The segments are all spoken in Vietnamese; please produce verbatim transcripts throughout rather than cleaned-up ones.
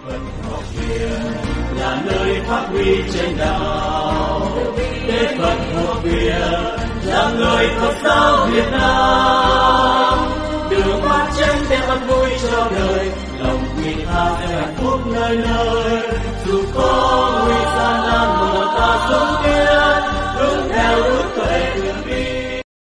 Phật học viện là nơi phát huy trên đạo, để Phật học viện là người Phật giáo Việt Nam, đường phát chân đem an vui cho đời, lòng vị tha để hạnh phúc nơi nơi. Dù có nguy gian nan mà ta sống tiến, hướng theo đức tuệ đường đi.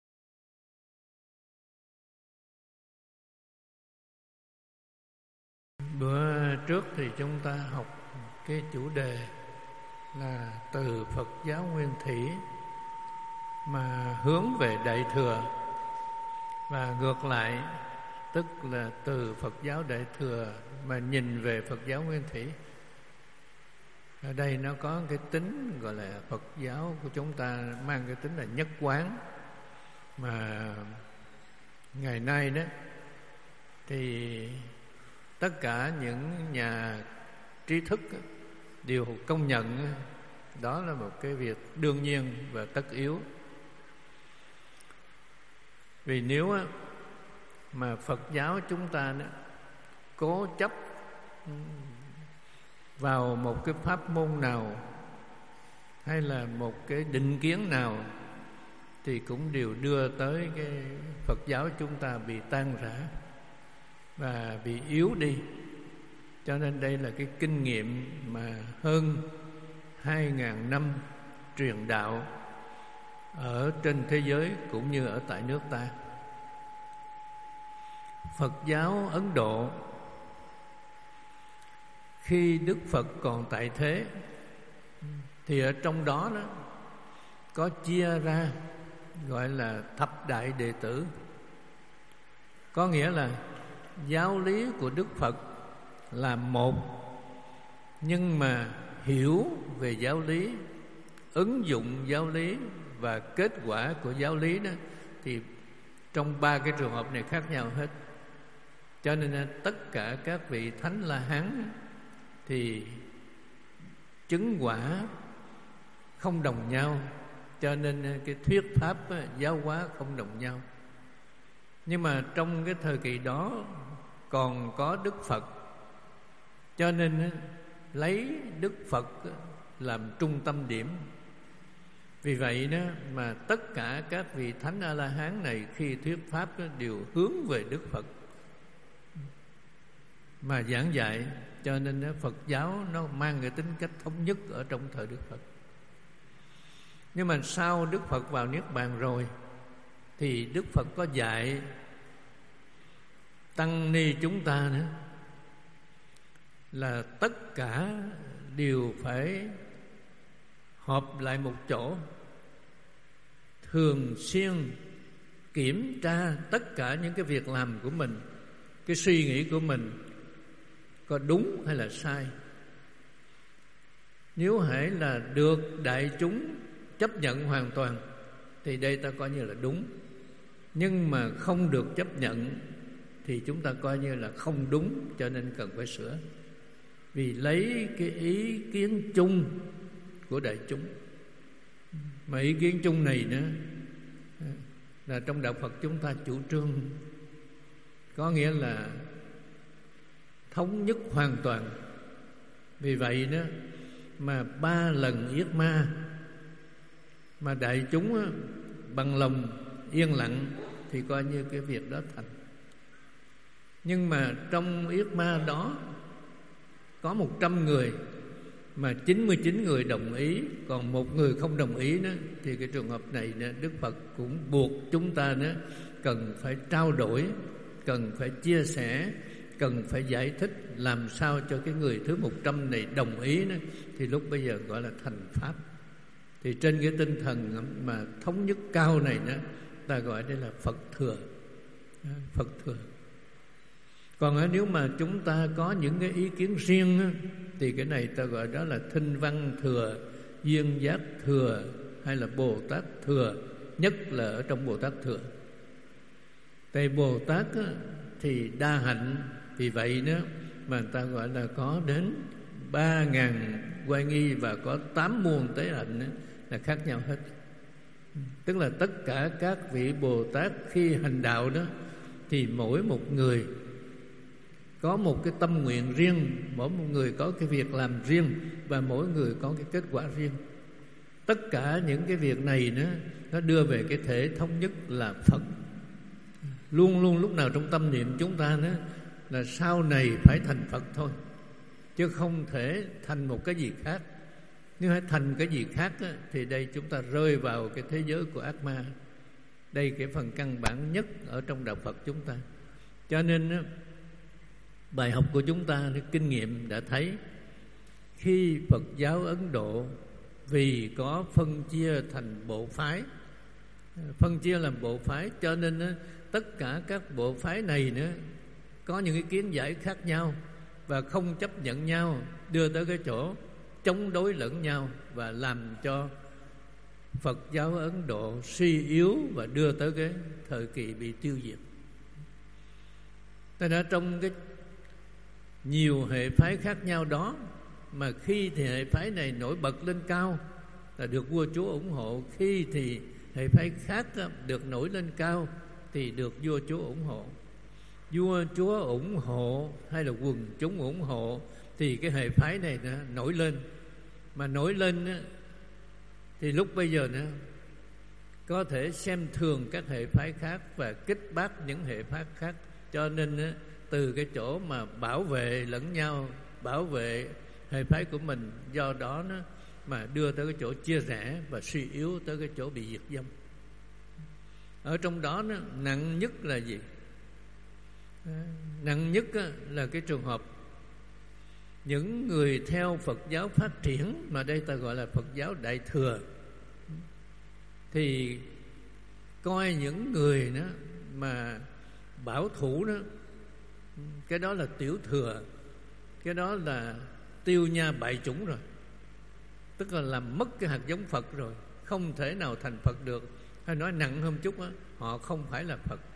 Bữa trước thì chúng ta học cái chủ đề là từ Phật giáo Nguyên Thủy mà hướng về Đại Thừa, và ngược lại tức là từ Phật giáo Đại Thừa mà nhìn về Phật giáo Nguyên Thủy. Ở đây nó có cái tính gọi là Phật giáo của chúng ta mang cái tính là nhất quán, mà ngày nay đó thì tất cả những nhà trí thức đều công nhận đó là một cái việc đương nhiên và tất yếu. Vì nếu mà Phật giáo chúng ta đó cố chấp vào một cái pháp môn nào hay là một cái định kiến nào thì cũng đều đưa tới cái Phật giáo chúng ta bị tan rã và bị yếu đi. Cho nên đây là cái kinh nghiệm mà hơn hai ngàn năm truyền đạo ở trên thế giới cũng như ở tại nước ta. Phật giáo Ấn Độ khi Đức Phật còn tại thế thì ở trong đó đó có chia ra gọi là thập đại đệ tử. Có nghĩa là giáo lý của Đức Phật là một, nhưng mà hiểu về giáo lý, ứng dụng giáo lý và kết quả của giáo lý đó thì trong ba cái trường hợp này khác nhau hết. Cho nên tất cả các vị Thánh La Hán thì chứng quả không đồng nhau, cho nên cái thuyết pháp giáo hóa không đồng nhau. Nhưng mà trong cái thời kỳ đó còn có Đức Phật, cho nên lấy Đức Phật làm trung tâm điểm. Vì vậy đó mà tất cả các vị Thánh A-la-hán này khi thuyết pháp đều hướng về Đức Phật mà giảng dạy. Cho nên Phật giáo nó mang cái tính cách thống nhất ở trong thời Đức Phật. Nhưng mà sau Đức Phật vào Niết Bàn rồi thì Đức Phật có dạy tăng ni chúng ta nữa là tất cả đều phải họp lại một chỗ, thường xuyên kiểm tra tất cả những cái việc làm của mình, cái suy nghĩ của mình có đúng hay là sai. Nếu hễ là được đại chúng chấp nhận hoàn toàn thì đây ta coi như là đúng. Nhưng mà không được chấp nhận thì chúng ta coi như là không đúng, cho nên cần phải sửa. Vì lấy cái ý kiến chung của đại chúng. Mà ý kiến chung này nữa là trong đạo Phật chúng ta chủ trương, có nghĩa là thống nhất hoàn toàn. Vì vậy đó mà ba lần yết ma mà đại chúng á, bằng lòng yên lặng thì coi như cái việc đó thành. Nhưng mà trong yết ma đó có một trăm người mà chín mươi chín người đồng ý, còn một người không đồng ý đó, thì cái trường hợp này đó, Đức Phật cũng buộc chúng ta đó cần phải trao đổi, cần phải chia sẻ, cần phải giải thích làm sao cho cái người thứ một trăm này đồng ý đó, thì lúc bây giờ gọi là thành pháp. Thì trên cái tinh thần mà thống nhất cao này đó, ta gọi đây là Phật thừa. Phật thừa. Còn nếu mà chúng ta có những cái ý kiến riêng thì cái này ta gọi đó là Thinh Văn thừa, Duyên Giác thừa hay là Bồ Tát thừa. Nhất là ở trong Bồ Tát thừa. Tại Bồ Tát thì đa hạnh, vì vậy đó mà người ta gọi là có đến ba ngàn oai nghi và có tám muôn tế hạnh là khác nhau hết. Tức là tất cả các vị Bồ Tát khi hành đạo đó thì mỗi một người có một cái tâm nguyện riêng, mỗi một người có cái việc làm riêng và mỗi người có cái kết quả riêng. Tất cả những cái việc này nữa, nó đưa về cái thể thống nhất là Phật. Luôn luôn lúc nào trong tâm niệm chúng ta nữa là sau này phải thành Phật thôi, chứ không thể thành một cái gì khác. Nếu phải thành cái gì khác á, thì đây chúng ta rơi vào cái thế giới của ác ma. Đây cái phần căn bản nhất ở trong đạo Phật chúng ta. Cho nên á, bài học của chúng ta, kinh nghiệm đã thấy, khi Phật giáo Ấn Độ vì có phân chia thành bộ phái, phân chia làm bộ phái, cho nên á, tất cả các bộ phái này nữa có những ý kiến giải khác nhau và không chấp nhận nhau, đưa tới cái chỗ chống đối lẫn nhau và làm cho Phật giáo Ấn Độ suy yếu và đưa tới cái thời kỳ bị tiêu diệt. Thế nên trong cái nhiều hệ phái khác nhau đó, mà khi thì hệ phái này nổi bật lên cao là được vua chúa ủng hộ, khi thì hệ phái khác được nổi lên cao thì được vua chúa ủng hộ. Vua chúa ủng hộ hay là quần chúng ủng hộ thì cái hệ phái này nổi lên. Mà nổi lên thì lúc bây giờ nữa có thể xem thường các hệ phái khác và kích bác những hệ phái khác. Cho nên từ cái chỗ mà bảo vệ lẫn nhau, bảo vệ hệ phái của mình, do đó nó mà đưa tới cái chỗ chia rẽ và suy yếu, tới cái chỗ bị diệt vong. Ở trong đó nó nặng nhất là gì? Nặng nhất là cái trường hợp những người theo Phật giáo phát triển, mà đây ta gọi là Phật giáo Đại Thừa, thì coi những người đó mà bảo thủ đó, cái đó là tiểu thừa, cái đó là tiêu nha bại chủng rồi, tức là làm mất cái hạt giống Phật rồi, không thể nào thành Phật được. Hay nói nặng hơn chút đó, họ không phải là Phật.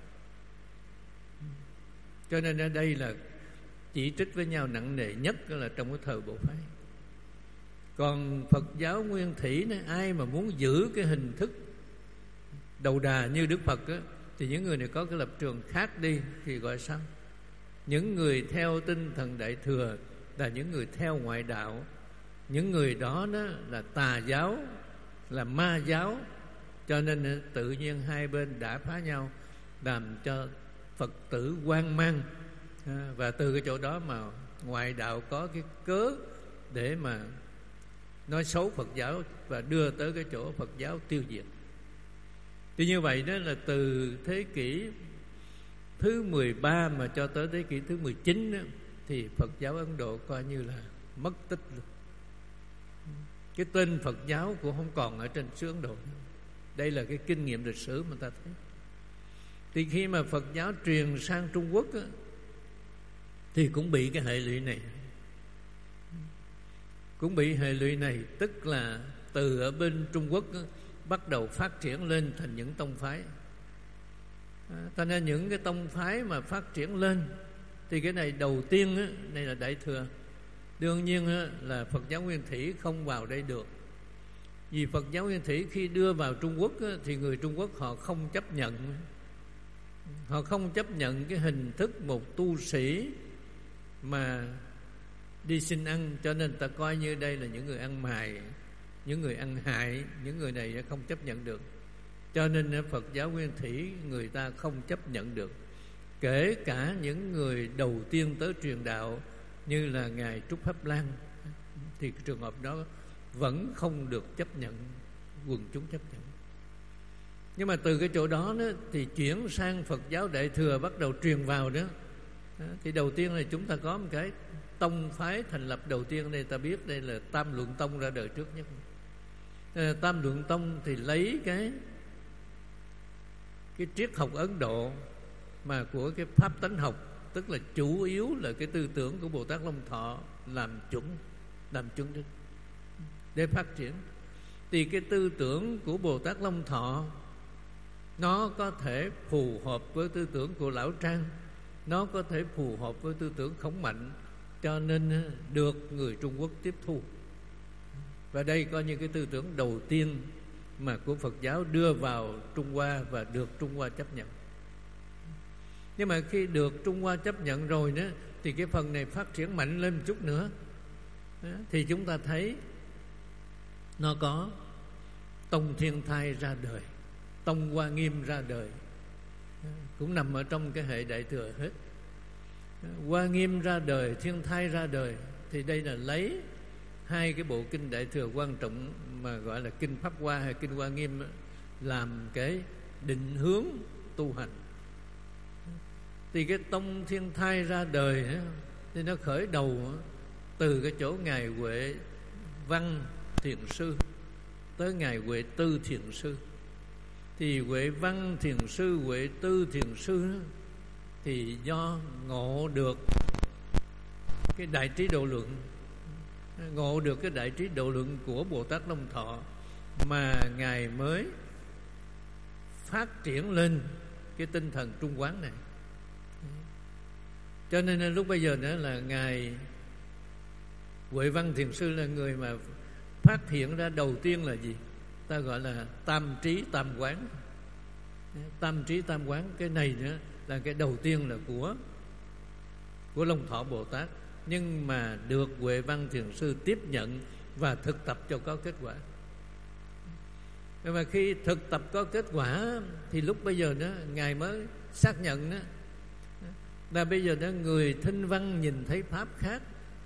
Cho nên ở đây là chỉ trích với nhau nặng nề nhất là trong cái thời bộ phái. Còn Phật giáo Nguyên Thủy này, ai mà muốn giữ cái hình thức đầu đà như Đức Phật á, thì những người này có cái lập trường khác đi thì gọi sao? Những người theo tinh thần Đại Thừa là những người theo ngoại đạo. Những người đó, đó là tà giáo, là ma giáo. Cho nên tự nhiên hai bên đã phá nhau, làm cho Phật tử hoang mang. Và từ cái chỗ đó mà ngoại đạo có cái cớ để mà nói xấu Phật giáo và đưa tới cái chỗ Phật giáo tiêu diệt. Thì như vậy đó là từ thế kỷ thứ mười ba mà cho tới thế kỷ thứ mười chín đó, thì Phật giáo Ấn Độ coi như là mất tích luôn. Cái tên Phật giáo cũng không còn ở trên xứ Ấn Độ. Đây là cái kinh nghiệm lịch sử mà ta thấy. Thì khi mà Phật giáo truyền sang Trung Quốc á, thì cũng bị cái hệ lụy này. Cũng bị hệ lụy này, tức là từ ở bên Trung Quốc á, bắt đầu phát triển lên thành những tông phái. À, cho nên những cái tông phái mà phát triển lên thì cái này đầu tiên á, này là Đại Thừa. Đương nhiên á, là Phật giáo Nguyên Thủy không vào đây được. Vì Phật giáo Nguyên Thủy khi đưa vào Trung Quốc á, thì người Trung Quốc họ không chấp nhận. Họ không chấp nhận cái hình thức một tu sĩ mà đi xin ăn, cho nên ta coi như đây là những người ăn mày, những người ăn hại, những người này không chấp nhận được. Cho nên Phật giáo Nguyên Thủy người ta không chấp nhận được. Kể cả những người đầu tiên tới truyền đạo như là Ngài Trúc Pháp Lan, thì trường hợp đó vẫn không được chấp nhận, quần chúng chấp nhận. Nhưng mà từ cái chỗ đó, đó thì chuyển sang Phật giáo Đại Thừa bắt đầu truyền vào đó. Đó, thì đầu tiên là chúng ta có một cái tông phái thành lập đầu tiên đây, ta biết đây là Tam Luận Tông ra đời trước nhất. À, Tam Luận Tông thì lấy cái cái triết học Ấn Độ mà của cái pháp tánh học, tức là chủ yếu là cái tư tưởng của Bồ Tát Long Thọ làm chuẩn, làm chuẩn đức để phát triển. Thì cái tư tưởng của Bồ Tát Long Thọ nó có thể phù hợp với tư tưởng của Lão Trang, nó có thể phù hợp với tư tưởng Khổng Mạnh, cho nên được người Trung Quốc tiếp thu. Và đây coi như cái tư tưởng đầu tiên mà của Phật giáo đưa vào Trung Hoa và được Trung Hoa chấp nhận. Nhưng mà khi được Trung Hoa chấp nhận rồi đó, thì thì cái phần này phát triển mạnh lên một chút nữa. Đó, thì chúng ta thấy nó có Tông Thiên Thai ra đời, Tông Hoa Nghiêm ra đời, cũng nằm ở trong cái hệ Đại Thừa hết. Hoa Nghiêm ra đời, Thiên Thai ra đời, thì đây là lấy hai cái bộ kinh Đại Thừa quan trọng mà gọi là kinh Pháp Hoa hay kinh Hoa Nghiêm làm cái định hướng tu hành. Thì cái Tông Thiên Thai ra đời thì nó khởi đầu từ cái chỗ Ngài Huệ Văn Thiền Sư tới Ngài Huệ Tư Thiền Sư. Thì Huệ Văn Thiền Sư, Huệ Tư Thiền Sư thì do ngộ được cái đại trí độ lượng, ngộ được cái đại trí độ lượng của Bồ Tát Long Thọ mà Ngài mới phát triển lên cái tinh thần trung quán này. Cho nên lúc bây giờ nữa là Ngài Huệ Văn Thiền Sư là người mà phát hiện ra đầu tiên là gì? Ta gọi là tam trí tam quán. Tam trí tam quán, cái này nữa là cái đầu tiên là của của Long Thọ Bồ Tát, nhưng mà được Huệ Văn Thiền Sư tiếp nhận và thực tập cho có kết quả. Nhưng mà khi thực tập có kết quả thì lúc bây giờ đó Ngài mới xác nhận đó là bây giờ đó người thinh văn nhìn thấy pháp khác,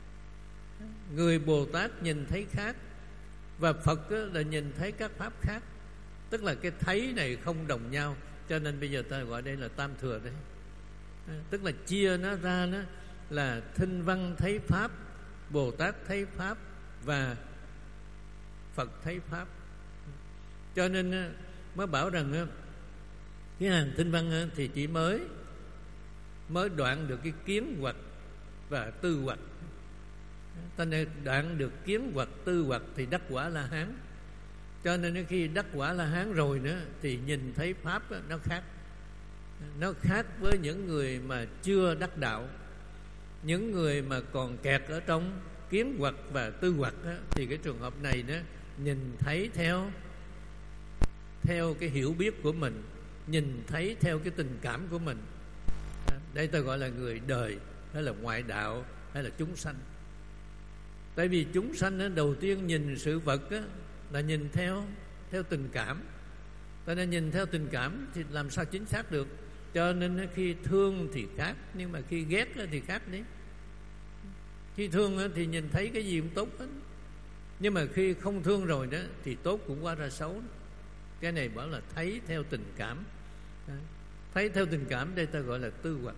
người Bồ Tát nhìn thấy khác, và Phật là nhìn thấy các pháp khác. Tức là cái thấy này không đồng nhau, cho nên bây giờ ta gọi đây là tam thừa đấy. Tức là chia nó ra đó là thinh văn thấy pháp, Bồ Tát thấy pháp và Phật thấy pháp. Cho nên mới bảo rằng cái hàng thinh văn thì chỉ mới mới đoạn được cái kiến hoặc và tư hoặc. Ta nên đoạn được kiến hoặc tư hoặc thì đắc quả La Hán. Cho nên khi đắc quả La Hán rồi nữa thì nhìn thấy pháp nó khác. Nó khác với những người mà chưa đắc đạo. Những người mà còn kẹt ở trong kiến hoặc và tư hoặc đó, thì cái trường hợp này đó nhìn thấy theo theo cái hiểu biết của mình, nhìn thấy theo cái tình cảm của mình. Đây ta gọi là người đời, hay là ngoại đạo, hay là chúng sanh. Tại vì chúng sanh đó, đầu tiên nhìn sự vật đó, là nhìn theo theo tình cảm. Ta nên nhìn theo tình cảm thì làm sao chính xác được. Cho nên khi thương thì khác, nhưng mà khi ghét thì khác đấy. Khi thương thì nhìn thấy cái gì cũng tốt hết, nhưng mà khi không thương rồi đó thì tốt cũng qua ra xấu. Cái này bảo là thấy theo tình cảm. Thấy theo tình cảm đây ta gọi là tư hoặc.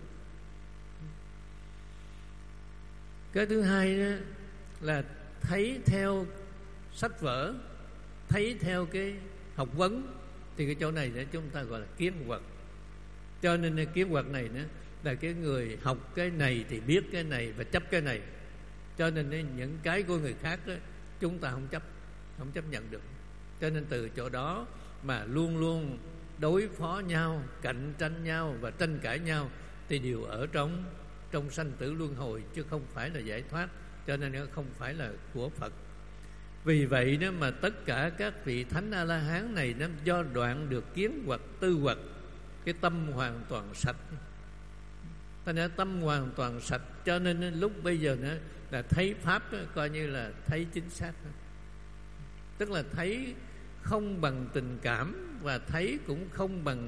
Cái thứ hai đó là thấy theo sách vở, thấy theo cái học vấn, thì cái chỗ này để chúng ta gọi là kiến hoặc. Cho nên cái kiến hoặc này nữa là cái người học cái này thì biết cái này và chấp cái này. Cho nên những cái của người khác đó, chúng ta không chấp, không chấp nhận được. Cho nên từ chỗ đó mà luôn luôn đối phó nhau, cạnh tranh nhau và tranh cãi nhau, thì đều ở trong trong sanh tử luân hồi, chứ không phải là giải thoát. Cho nên nó không phải là của Phật. Vì vậy đó mà tất cả các vị Thánh A-la-hán này nó do đoạn được kiến hoặc tư hoặc, cái tâm hoàn toàn sạch. Ta nói tâm hoàn toàn sạch, cho nên lúc bây giờ nữa là thấy pháp đó, coi như là thấy chính xác đó. Tức là thấy không bằng tình cảm, và thấy cũng không bằng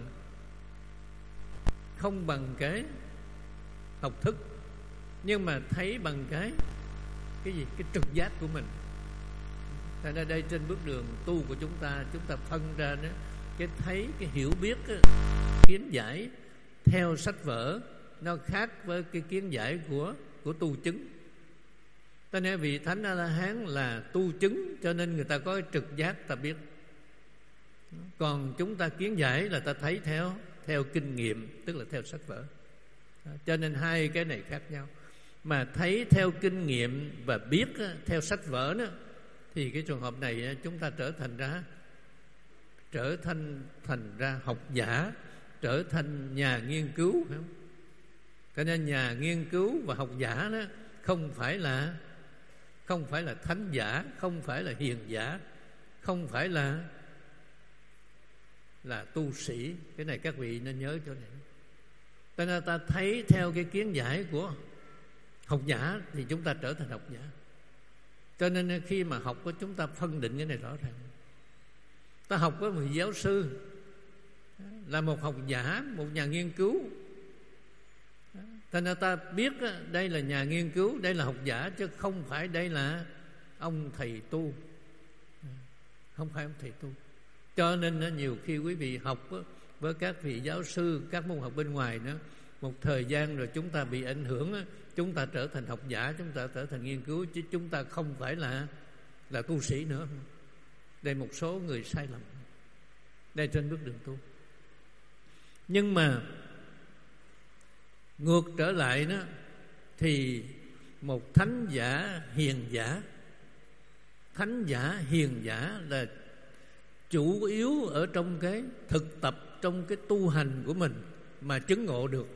không bằng cái học thức, nhưng mà thấy bằng cái cái gì cái trực giác của mình. Thành ra đây trên bước đường tu của chúng ta, chúng ta phân ra đó, cái thấy, cái hiểu biết, kiến giải theo sách vở nó khác với cái kiến giải của của tu chứng. Ta nói vị Thánh A-la-hán là tu chứng, cho nên người ta có cái trực giác ta biết. Còn chúng ta kiến giải là ta thấy theo theo kinh nghiệm, tức là theo sách vở. Cho nên hai cái này khác nhau. Mà thấy theo kinh nghiệm và biết theo sách vở đó, thì cái trường hợp này chúng ta trở thành ra trở thành thành ra học giả, trở thành nhà nghiên cứu, phải không? Cho nên nhà nghiên cứu và học giả đó không phải là không phải là thánh giả, không phải là hiền giả, không phải là là tu sĩ. Cái này các vị nên nhớ chỗ này. Cho nên ta thấy theo cái kiến giải của học giả thì chúng ta trở thành học giả. Cho nên khi mà học của chúng ta phân định cái này rõ ràng. Ta học với một giáo sư là một học giả, một nhà nghiên cứu, thành ra ta biết đây là nhà nghiên cứu, đây là học giả, chứ không phải đây là ông thầy tu. Không phải ông thầy tu. Cho nên nhiều khi quý vị học với các vị giáo sư, các môn học bên ngoài nữa, một thời gian rồi chúng ta bị ảnh hưởng, chúng ta trở thành học giả, chúng ta trở thành nghiên cứu, chứ chúng ta không phải là là tu sĩ nữa. Đây một số người sai lầm. Đây trên bước đường tu. Nhưng mà ngược trở lại đó, thì một thánh giả hiền giả, thánh giả hiền giả là chủ yếu ở trong cái thực tập, trong cái tu hành của mình mà chứng ngộ được,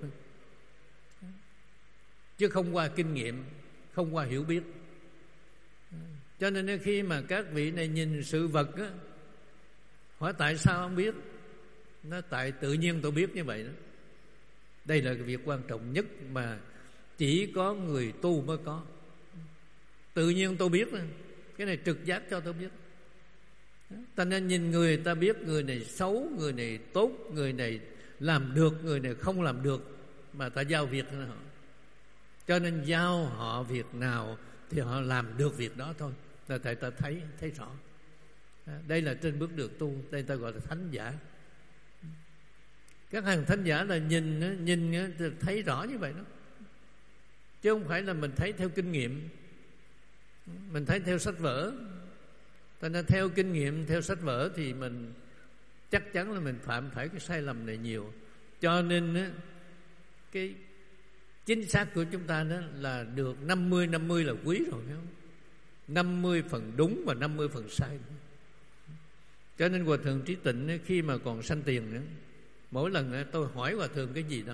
chứ không qua kinh nghiệm, không qua hiểu biết. Cho nên khi mà các vị này nhìn sự vật á, hỏi tại sao không biết, nó tại tự nhiên tôi biết như vậy đó. Đây là cái việc quan trọng nhất mà chỉ có người tu mới có. Tự nhiên tôi biết, cái này trực giác cho tôi biết. Ta nên nhìn người ta biết người này xấu, người này tốt, người này làm được, người này không làm được, mà ta giao việc cho họ. Cho nên giao họ việc nào thì họ làm được việc đó thôi, là tại ta thấy thấy rõ. Đây là trên bước đường tu, đây ta gọi là thánh giả. Các hàng thánh giả là nhìn nhìn thấy rõ như vậy đó, chứ không phải là mình thấy theo kinh nghiệm, mình thấy theo sách vở. Cho nên theo kinh nghiệm, theo sách vở thì mình chắc chắn là mình phạm phải cái sai lầm này nhiều. Cho nên cái chính xác của chúng ta đó là được năm mươi năm mươi là quý rồi, phải không? năm mươi phần đúng và năm mươi phần sai. Cho nên Hòa Thượng Trí Tịnh khi mà còn sanh tiền nữa, mỗi lần tôi hỏi Hòa Thượng cái gì đó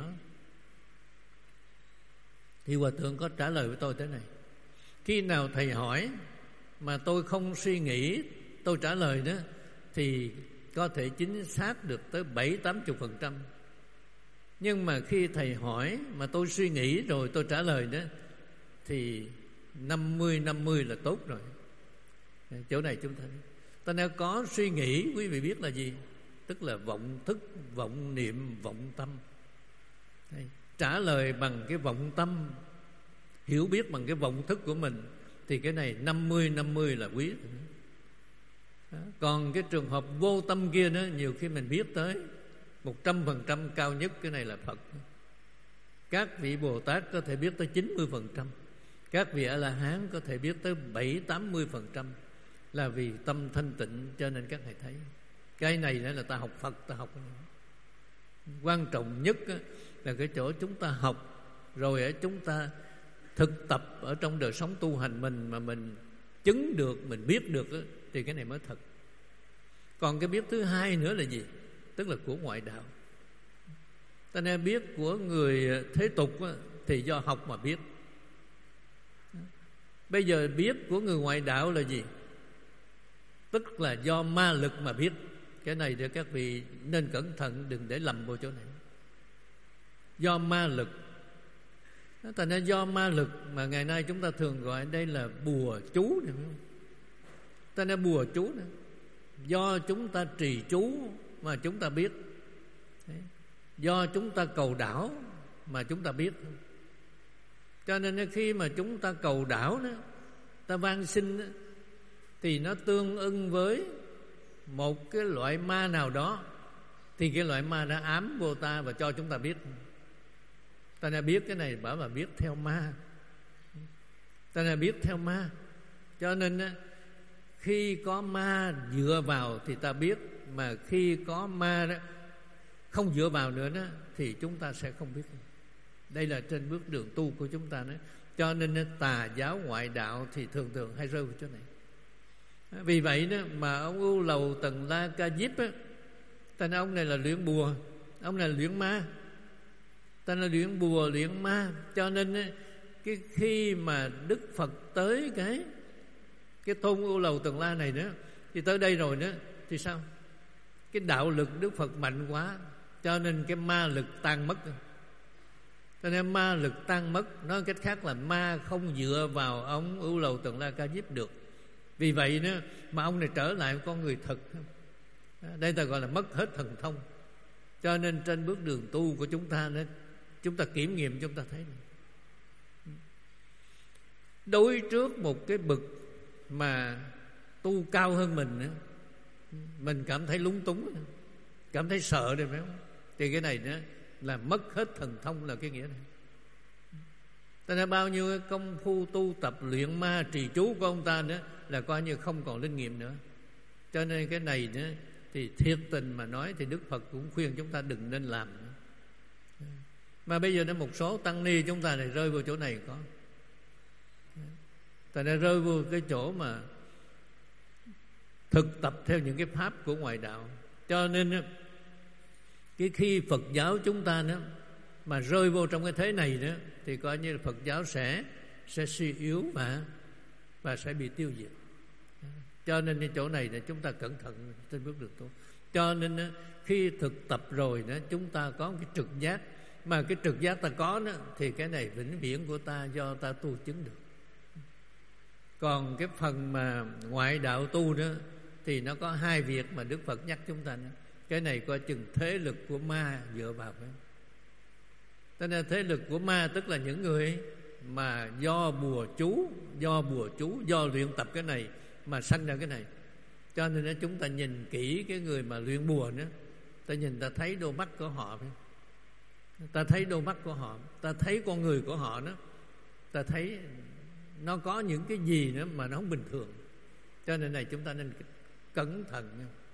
thì Hòa Thượng có trả lời với tôi thế này: khi nào thầy hỏi mà tôi không suy nghĩ, tôi trả lời đó, thì có thể chính xác được tới bảy tám mươi phần trăm. Nhưng mà khi thầy hỏi mà tôi suy nghĩ rồi tôi trả lời đó, thì năm mươi năm mươi là tốt rồi. Chỗ này chúng ta ta nếu có suy nghĩ, quý vị biết là gì? Tức là vọng thức, vọng niệm, vọng tâm. Đây, trả lời bằng cái vọng tâm, hiểu biết bằng cái vọng thức của mình, thì cái này năm mươi năm mươi là quý. Đó. Còn cái trường hợp vô tâm kia đó, nhiều khi mình biết tới một trăm phần trăm cao nhất, cái này là Phật. Các vị Bồ Tát có thể biết tới chín mươi phần trăm, các vị A-la-hán có thể biết tới bảy tám mươi phần trăm, là vì tâm thanh tịnh. Cho nên các thầy thấy cái này là ta học Phật, ta học quan trọng nhất là cái chỗ chúng ta học rồi ở chúng ta thực tập ở trong đời sống tu hành mình, mà mình chứng được, mình biết được, thì cái này mới thật. Còn cái biết thứ hai nữa là gì? Tức là của ngoại đạo. Ta nên biết của người thế tục thì do học mà biết. Bây giờ biết của người ngoại đạo là gì? Tức là do ma lực mà biết. Cái này thì các vị nên cẩn thận, đừng để lầm vào chỗ này. Do ma lực. Thành ra do ma lực mà ngày nay chúng ta thường gọi đây là bùa chú này, phải không? Ta nên bùa chú nữa. Do chúng ta trì chú mà chúng ta biết. Đấy. Do chúng ta cầu đảo mà chúng ta biết. Cho nên khi mà chúng ta cầu đảo đó, ta van xin đó, thì nó tương ưng với một cái loại ma nào đó, thì cái loại ma đã ám vô ta và cho chúng ta biết. Ta đã biết cái này bảo là biết theo ma. Ta đã biết theo ma. Cho nên khi có ma dựa vào thì ta biết, mà khi có ma đó không dựa vào nữa đó, thì chúng ta sẽ không biết. Đây là trên bước đường tu của chúng ta đó. Cho nên tà giáo ngoại đạo thì thường thường hay rơi vào chỗ này. Vì vậy đó mà ông Ưu Lầu Tần La Ca Diếp á, tên ông này là luyện bùa, ông này là luyện ma. Tên là luyện bùa, luyện ma. Cho nên cái khi mà Đức Phật tới cái cái thôn Ưu Lầu Tần La này nữa, thì tới đây rồi nữa thì sao? Cái đạo lực Đức Phật mạnh quá, cho nên cái ma lực tan mất. Cho nên ma lực tan mất. Nói cách khác là ma không dựa vào ông Ưu Lầu Tần La Ca Diếp được. Vì vậy đó mà ông này trở lại con người thật. Đây ta gọi là mất hết thần thông. Cho nên trên bước đường tu của chúng ta đó, chúng ta kiểm nghiệm chúng ta thấy này. Đối trước một cái bậc mà tu cao hơn mình nữa, mình cảm thấy lúng túng, cảm thấy sợ đây phải không? Thì cái này nữa là mất hết thần thông, là cái nghĩa này. Cho nên bao nhiêu công phu tu tập luyện ma trì chú của ông ta nữa là coi như không còn linh nghiệm nữa. Cho nên cái này nữa thì thiệt tình mà nói thì Đức Phật cũng khuyên chúng ta đừng nên làm nữa. Mà bây giờ nó một số tăng ni chúng ta này rơi vào chỗ này có. Ta đã rơi vào cái chỗ mà thực tập theo những cái pháp của ngoại đạo. Cho nên cái khi Phật giáo chúng ta nữa mà rơi vô trong cái thế này nữa thì coi như là Phật giáo sẽ sẽ suy yếu và và sẽ bị tiêu diệt. Cho nên cái chỗ này là chúng ta cẩn thận trên bước đường tu. Cho nên khi thực tập rồi đó, chúng ta có cái trực giác, mà cái trực giác ta có đó, thì cái này vĩnh viễn của ta do ta tu chứng được. Còn cái phần mà ngoại đạo tu đó thì nó có hai việc mà Đức Phật nhắc chúng ta nữa. Cái này coi chừng thế lực của ma dựa vào cái. Cho nên thế lực của ma tức là những người mà do bùa chú, do bùa chú, do luyện tập cái này mà sanh ra cái này. Cho nên chúng ta nhìn kỹ cái người mà luyện bùa nữa, ta nhìn ta thấy đôi mắt của họ, ta thấy đôi mắt của họ, ta thấy con người của họ đó, ta thấy nó có những cái gì nữa mà nó không bình thường. Cho nên này chúng ta nên cẩn thận.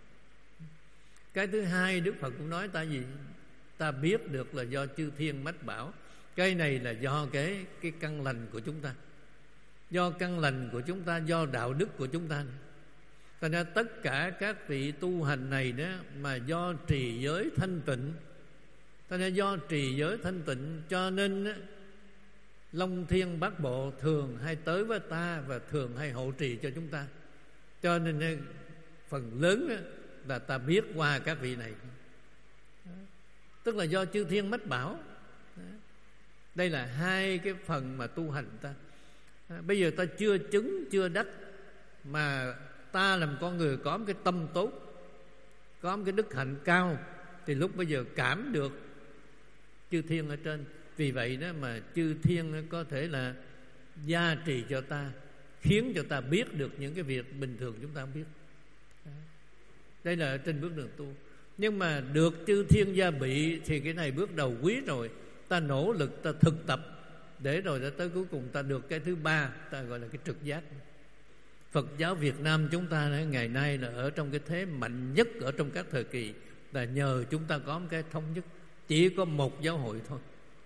Cái thứ hai Đức Phật cũng nói ta gì? Ta biết được là do chư thiên mách bảo. Cái này là do cái, cái căn lành của chúng ta. Do căn lành của chúng ta, do đạo đức của chúng ta. Cho nên tất cả các vị tu hành này đó mà do trì giới thanh tịnh. Cho nên do trì giới thanh tịnh cho nên đó, Long Thiên Bát Bộ thường hay tới với ta và thường hay hộ trì cho chúng ta. Cho nên phần lớn đó, là ta biết qua các vị này. Tức là do chư thiên mách bảo. Đây là hai cái phần mà tu hành ta. Bây giờ ta chưa chứng, chưa đắc, mà ta làm con người có một cái tâm tốt, có một cái đức hạnh cao, thì lúc bây giờ cảm được chư thiên ở trên. Vì vậy đó mà chư thiên có thể là gia trì cho ta, khiến cho ta biết được những cái việc bình thường chúng ta không biết. Đây là trên bước đường tu. Nhưng mà được chư thiên gia bị thì cái này bước đầu quý rồi. Ta nỗ lực, ta thực tập để rồi đã tới cuối cùng ta được cái thứ ba, ta gọi là cái trực giác. Phật giáo Việt Nam chúng ta ngày nay là ở trong cái thế mạnh nhất ở trong các thời kỳ, là nhờ chúng ta có một cái thống nhất. Chỉ có một giáo hội thôi.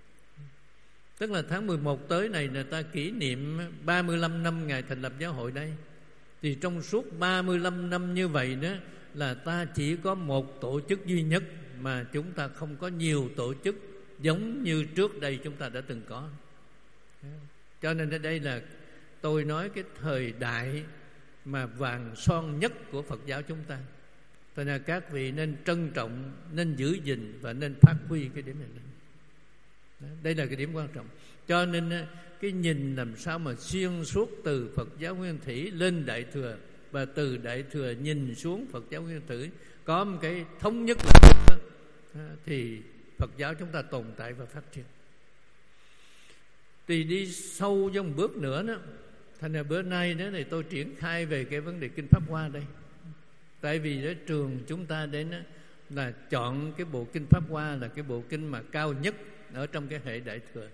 Tức là tháng mười một tới này là ta kỷ niệm ba mươi lăm năm ngày thành lập giáo hội đây. Thì trong suốt ba mươi lăm năm như vậy đó là ta chỉ có một tổ chức duy nhất, mà chúng ta không có nhiều tổ chức giống như trước đây chúng ta đã từng có. Cho nên ở đây là tôi nói cái thời đại mà vàng son nhất của Phật giáo chúng ta. Cho nên các vị nên trân trọng, nên giữ gìn và nên phát huy cái điểm này. Đây là cái điểm quan trọng. Cho nên cái nhìn làm sao mà xuyên suốt từ Phật giáo Nguyên Thủy lên Đại Thừa, và từ Đại Thừa nhìn xuống Phật giáo Nguyên Thủy có một cái thống nhất là thì Phật giáo chúng ta tồn tại và phát triển. Thì đi sâu trong bước nữa đó, thành ra bữa nay đó thì tôi triển khai về cái vấn đề Kinh Pháp Hoa đây. Tại vì đó trường chúng ta đến đó, là chọn cái bộ Kinh Pháp Hoa là cái bộ kinh mà cao nhất ở trong cái hệ Đại Thừa.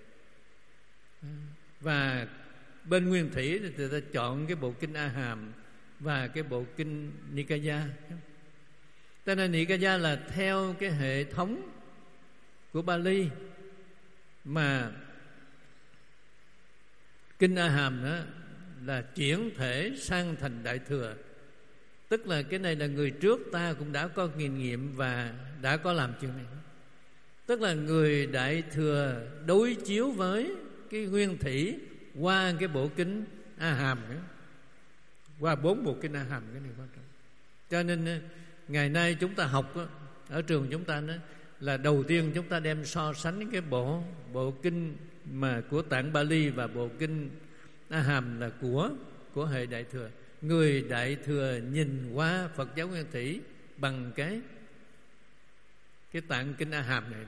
Và bên Nguyên Thủy thì người ta chọn cái bộ kinh A Hàm và cái bộ kinh Nikaya. Cho nên Nikaya là theo cái hệ thống của Bali, mà kinh A Hàm đó là chuyển thể sang thành Đại Thừa. Tức là cái này là người trước ta cũng đã có kinh nghiệm và đã có làm chuyện này. Tức là người Đại Thừa đối chiếu với cái Nguyên Thủy qua cái bộ kinh A Hàm nữa, qua bốn bộ kinh A Hàm. Cái này quan trọng. Cho nên ngày nay chúng ta học ở trường chúng ta đó, là đầu tiên chúng ta đem so sánh cái bộ bộ kinh mà của Tạng Bali và bộ kinh A Hàm là của của hệ Đại Thừa. Người Đại Thừa nhìn qua Phật giáo Nguyên Thủy bằng cái cái Tạng kinh A Hàm này,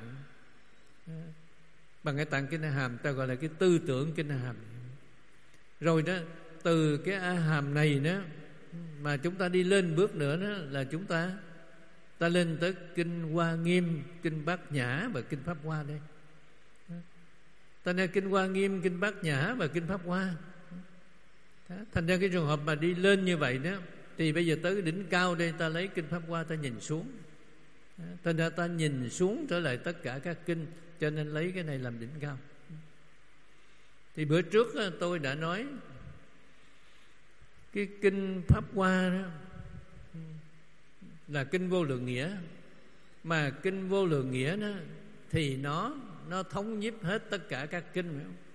bằng cái Tạng kinh A Hàm, ta gọi là cái tư tưởng kinh A Hàm. Rồi đó, từ cái A Hàm này đó mà chúng ta đi lên bước nữa đó là chúng ta ta lên tới kinh Hoa Nghiêm, kinh Bát Nhã và kinh Pháp Hoa đây. Ta nói kinh Hoa Nghiêm, kinh Bát Nhã và kinh Pháp Hoa. Thành ra cái trường hợp mà đi lên như vậy đó, thì bây giờ tới đỉnh cao đây, ta lấy kinh Pháp Hoa ta nhìn xuống. Thành ra ta nhìn xuống trở lại tất cả các kinh, cho nên lấy cái này làm đỉnh cao. Thì bữa trước tôi đã nói cái kinh Pháp Hoa đó là kinh Vô Lượng Nghĩa, mà kinh Vô Lượng Nghĩa đó thì nó nó thống nhiếp hết tất cả các kinh, phải không?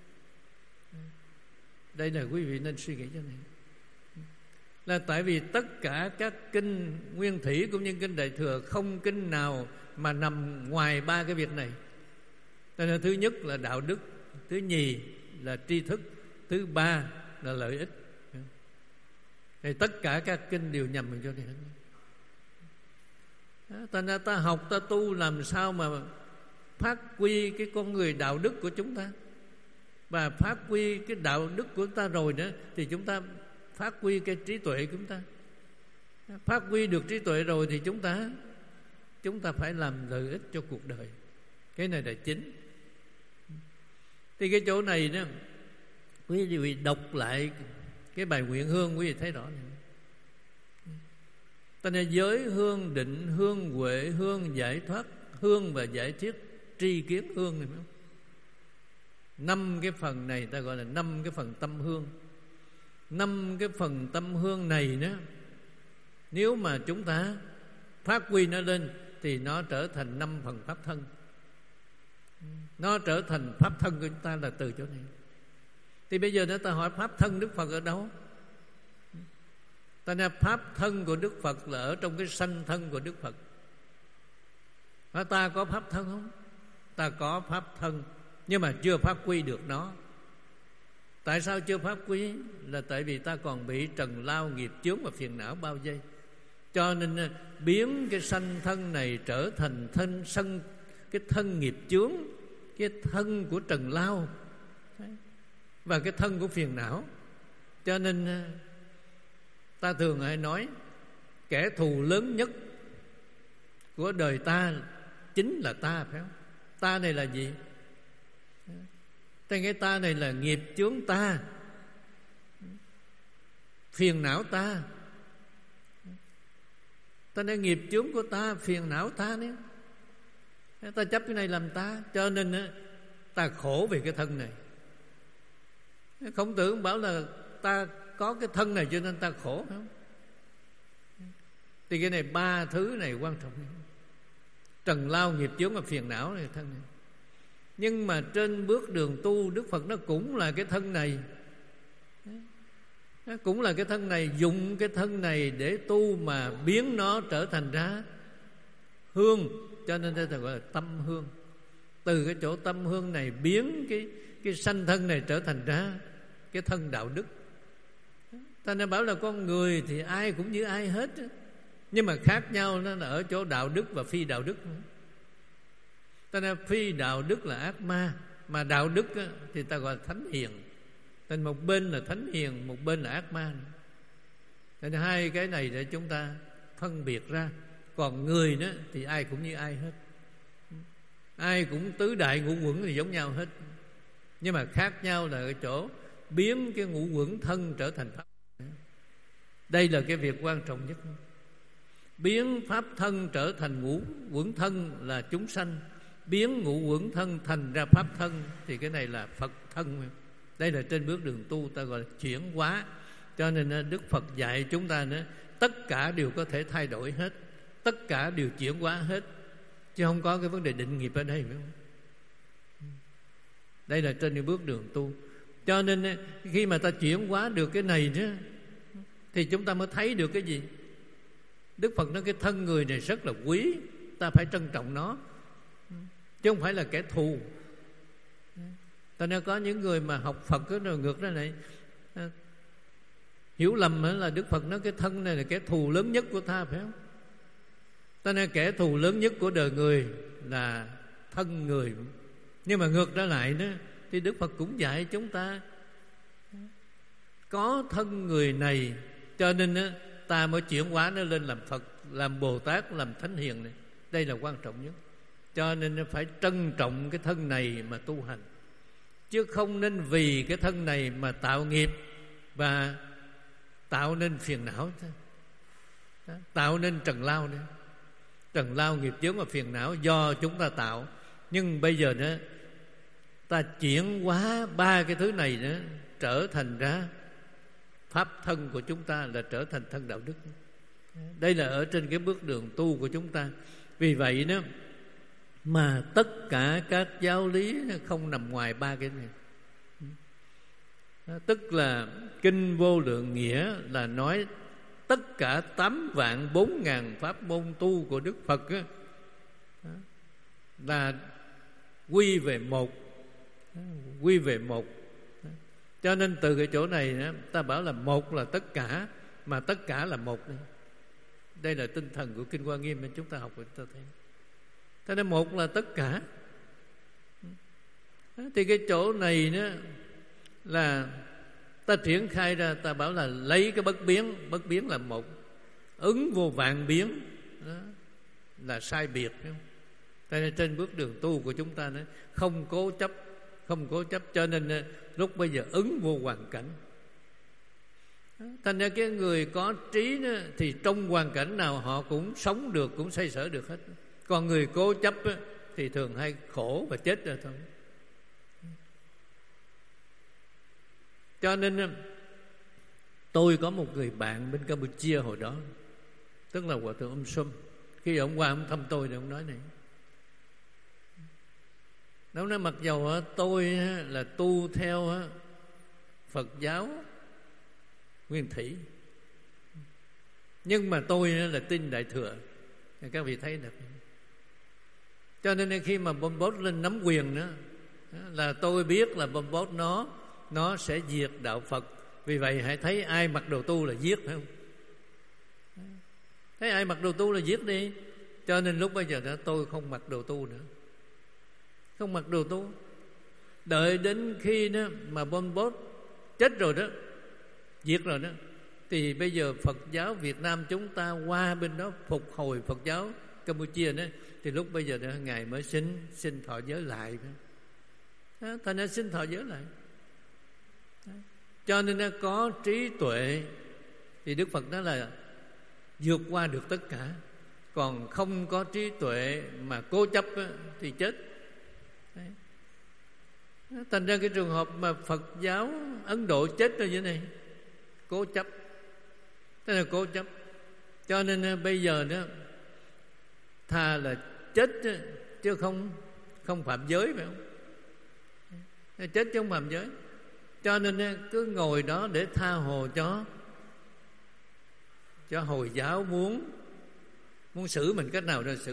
Đây là quý vị nên suy nghĩ cho này. Là tại vì tất cả các kinh Nguyên Thủy cũng như kinh Đại Thừa, không kinh nào mà nằm ngoài ba cái việc này. Cho nên thứ nhất là đạo đức, thứ nhì là tri thức, thứ ba là lợi ích. Thì tất cả các kinh đều nhằm vào cho này hết. Ta ra ta học, ta tu làm sao mà phát huy cái con người đạo đức của chúng ta, và phát huy cái đạo đức của chúng ta rồi nữa thì chúng ta phát huy cái trí tuệ của chúng ta. Phát huy được trí tuệ rồi thì chúng ta chúng ta phải làm lợi ích cho cuộc đời. Cái này là chính. Thì cái chỗ này đó, quý vị đọc lại cái bài Nguyện Hương, quý vị thấy rõ này. Ta nói giới hương, định hương, huệ hương, giải thoát hương và giải thiết tri kiến hương này, phải không? Năm cái phần này ta gọi là năm cái phần tâm hương. Năm cái phần tâm hương này đó, nếu mà chúng ta phát huy nó lên thì nó trở thành năm phần pháp thân. Nó trở thành pháp thân của chúng ta là từ chỗ này. Thì bây giờ nếu ta hỏi pháp thân Đức Phật ở đâu? Ta nói pháp thân của Đức Phật là ở trong cái sanh thân của Đức Phật. Và ta có pháp thân không? Ta có pháp thân, nhưng mà chưa phát huy được nó. Tại sao chưa phát huy? Là tại vì ta còn bị trần lao, nghiệp chướng và phiền não bao vây. Cho nên biến cái sanh thân này trở thành thân sân, cái thân nghiệp chướng, cái thân của trần lao và cái thân của phiền não. Cho nên ta thường hay nói kẻ thù lớn nhất của đời ta chính là ta, phải không? Ta này là gì? Cái ta này là nghiệp chướng ta, phiền não ta. Ta nói nghiệp chướng của ta, phiền não ta nữa. Ta chấp cái này làm ta, cho nên ta khổ về cái thân này. Khổng Tử bảo là ta có cái thân này cho nên ta khổ, phải không? Thì cái này ba thứ này quan trọng. Trần lao, nghiệp chướng và phiền não này, thân này. Nhưng mà trên bước đường tu, Đức Phật nó cũng là cái thân này, nó cũng là cái thân này, dùng cái thân này để tu mà biến nó trở thành ra hương. Cho nên đây ta gọi là tâm hương. Từ cái chỗ tâm hương này biến cái cái sanh thân này trở thành ra cái thân đạo đức. Ta nên bảo là con người thì ai cũng như ai hết, nhưng mà khác nhau nó là ở chỗ đạo đức và phi đạo đức. Ta nói phi đạo đức là ác ma, mà đạo đức thì ta gọi là thánh hiền. Nên một bên là thánh hiền, một bên là ác ma. Nên hai cái này để chúng ta phân biệt ra. Còn người đó thì ai cũng như ai hết, ai cũng tứ đại ngũ uẩn thì giống nhau hết, nhưng mà khác nhau là ở chỗ biến cái ngũ uẩn thân trở thành pháp. Đây là cái việc quan trọng nhất. Biến pháp thân trở thành ngũ uẩn thân là chúng sanh, biến ngũ uẩn thân thành ra pháp thân thì cái này là Phật thân. Đây là trên bước đường tu ta gọi là chuyển hóa. Cho nên Đức Phật dạy chúng ta nữa, tất cả đều có thể thay đổi hết, tất cả đều chuyển hóa hết, chứ không có cái vấn đề định nghiệp ở đây, phải không? Đây là trên cái bước đường tu. Cho nên khi mà ta chuyển hóa được cái này đó, thì chúng ta mới thấy được cái gì? Đức Phật nói cái thân người này rất là quý, ta phải trân trọng nó. chứ không phải là kẻ thù. Ta nên có những người mà học Phật đó, rồi ngược ra này hiểu lầm là Đức Phật nói cái thân này là kẻ thù lớn nhất của ta, phải không? Ta nên kẻ thù lớn nhất của đời người là thân người. Nhưng mà ngược ra lại đó, thì Đức Phật cũng dạy chúng ta có thân người này, cho nên đó, ta mới chuyển hóa nó lên làm Phật, làm Bồ Tát, làm Thánh Hiền này. Đây là quan trọng nhất. Cho nên phải trân trọng cái thân này mà tu hành, chứ không nên vì cái thân này mà tạo nghiệp và tạo nên phiền não, tạo nên trần lao nữa. Trần lao nghiệp chướng và phiền não do chúng ta tạo. Nhưng bây giờ nữa ta chuyển hóa ba cái thứ này nữa trở thành ra pháp thân của chúng ta, là trở thành thân đạo đức. Đây là ở trên cái bước đường tu của chúng ta. Vì vậy đó mà tất cả các giáo lý không nằm ngoài ba cái này. Tức là Kinh Vô Lượng Nghĩa là nói tất cả tám vạn bốn ngàn pháp môn tu của Đức Phật á, là quy về một, quy về một. Cho nên từ cái chỗ này ta bảo là một là tất cả, mà tất cả là một. Đây là tinh thần của Kinh Hoa Nghiêm mà chúng ta học, chúng ta thấy. Thế nên một là tất cả. Thì cái chỗ này đó là ta triển khai ra, ta bảo là lấy cái bất biến. Bất biến là một, ứng vô vạn biến, đó là sai biệt. Thế nên trên bước đường tu của chúng ta đó, không cố chấp, không cố chấp. Cho nên lúc bây giờ ứng vô hoàn cảnh. Thành ra cái người có trí đó, thì trong hoàn cảnh nào họ cũng sống được, cũng xoay sở được hết. Còn người cố chấp đó, thì thường hay khổ và chết rồi thôi. Cho nên tôi có một người bạn bên Campuchia hồi đó, tức là Hòa Thượng Um Sum. Khi ông qua ông thăm tôi thì ông nói này, ông nói mặc dầu tôi là tu theo Phật giáo Nguyên Thủy, nhưng mà tôi là tin Đại Thừa. Các vị thấy được. Cho nên khi mà Pol Pot lên nắm quyền đó, là tôi biết là Pol Pot nó nó sẽ diệt đạo Phật. Vì vậy hãy thấy ai mặc đồ tu là giết, phải không? Thấy ai mặc đồ tu là giết đi. Cho nên lúc bây giờ đó tôi không mặc đồ tu nữa, không mặc đồ tu. Đợi đến khi đó mà Pol Pot chết rồi đó, diệt rồi đó, thì bây giờ Phật giáo Việt Nam chúng ta qua bên đó phục hồi Phật giáo Campuchia đó, thì lúc bây giờ đó Ngài mới xin xin thọ giới lại đó. Thành ra xin thọ giới lại. Cho nên nó có trí tuệ thì Đức Phật nói là vượt qua được tất cả. Còn không có trí tuệ mà cố chấp á, thì chết. Đấy. Thành ra cái trường hợp mà Phật giáo Ấn Độ chết rồi như này, cố chấp. Thế là cố chấp. Cho nên bây giờ đó thà là chết chứ không không phạm giới, phải không? Chết chứ không phạm giới. Cho nên cứ ngồi đó để tha hồ cho cho Hồi giáo muốn muốn xử mình cách nào ra xử.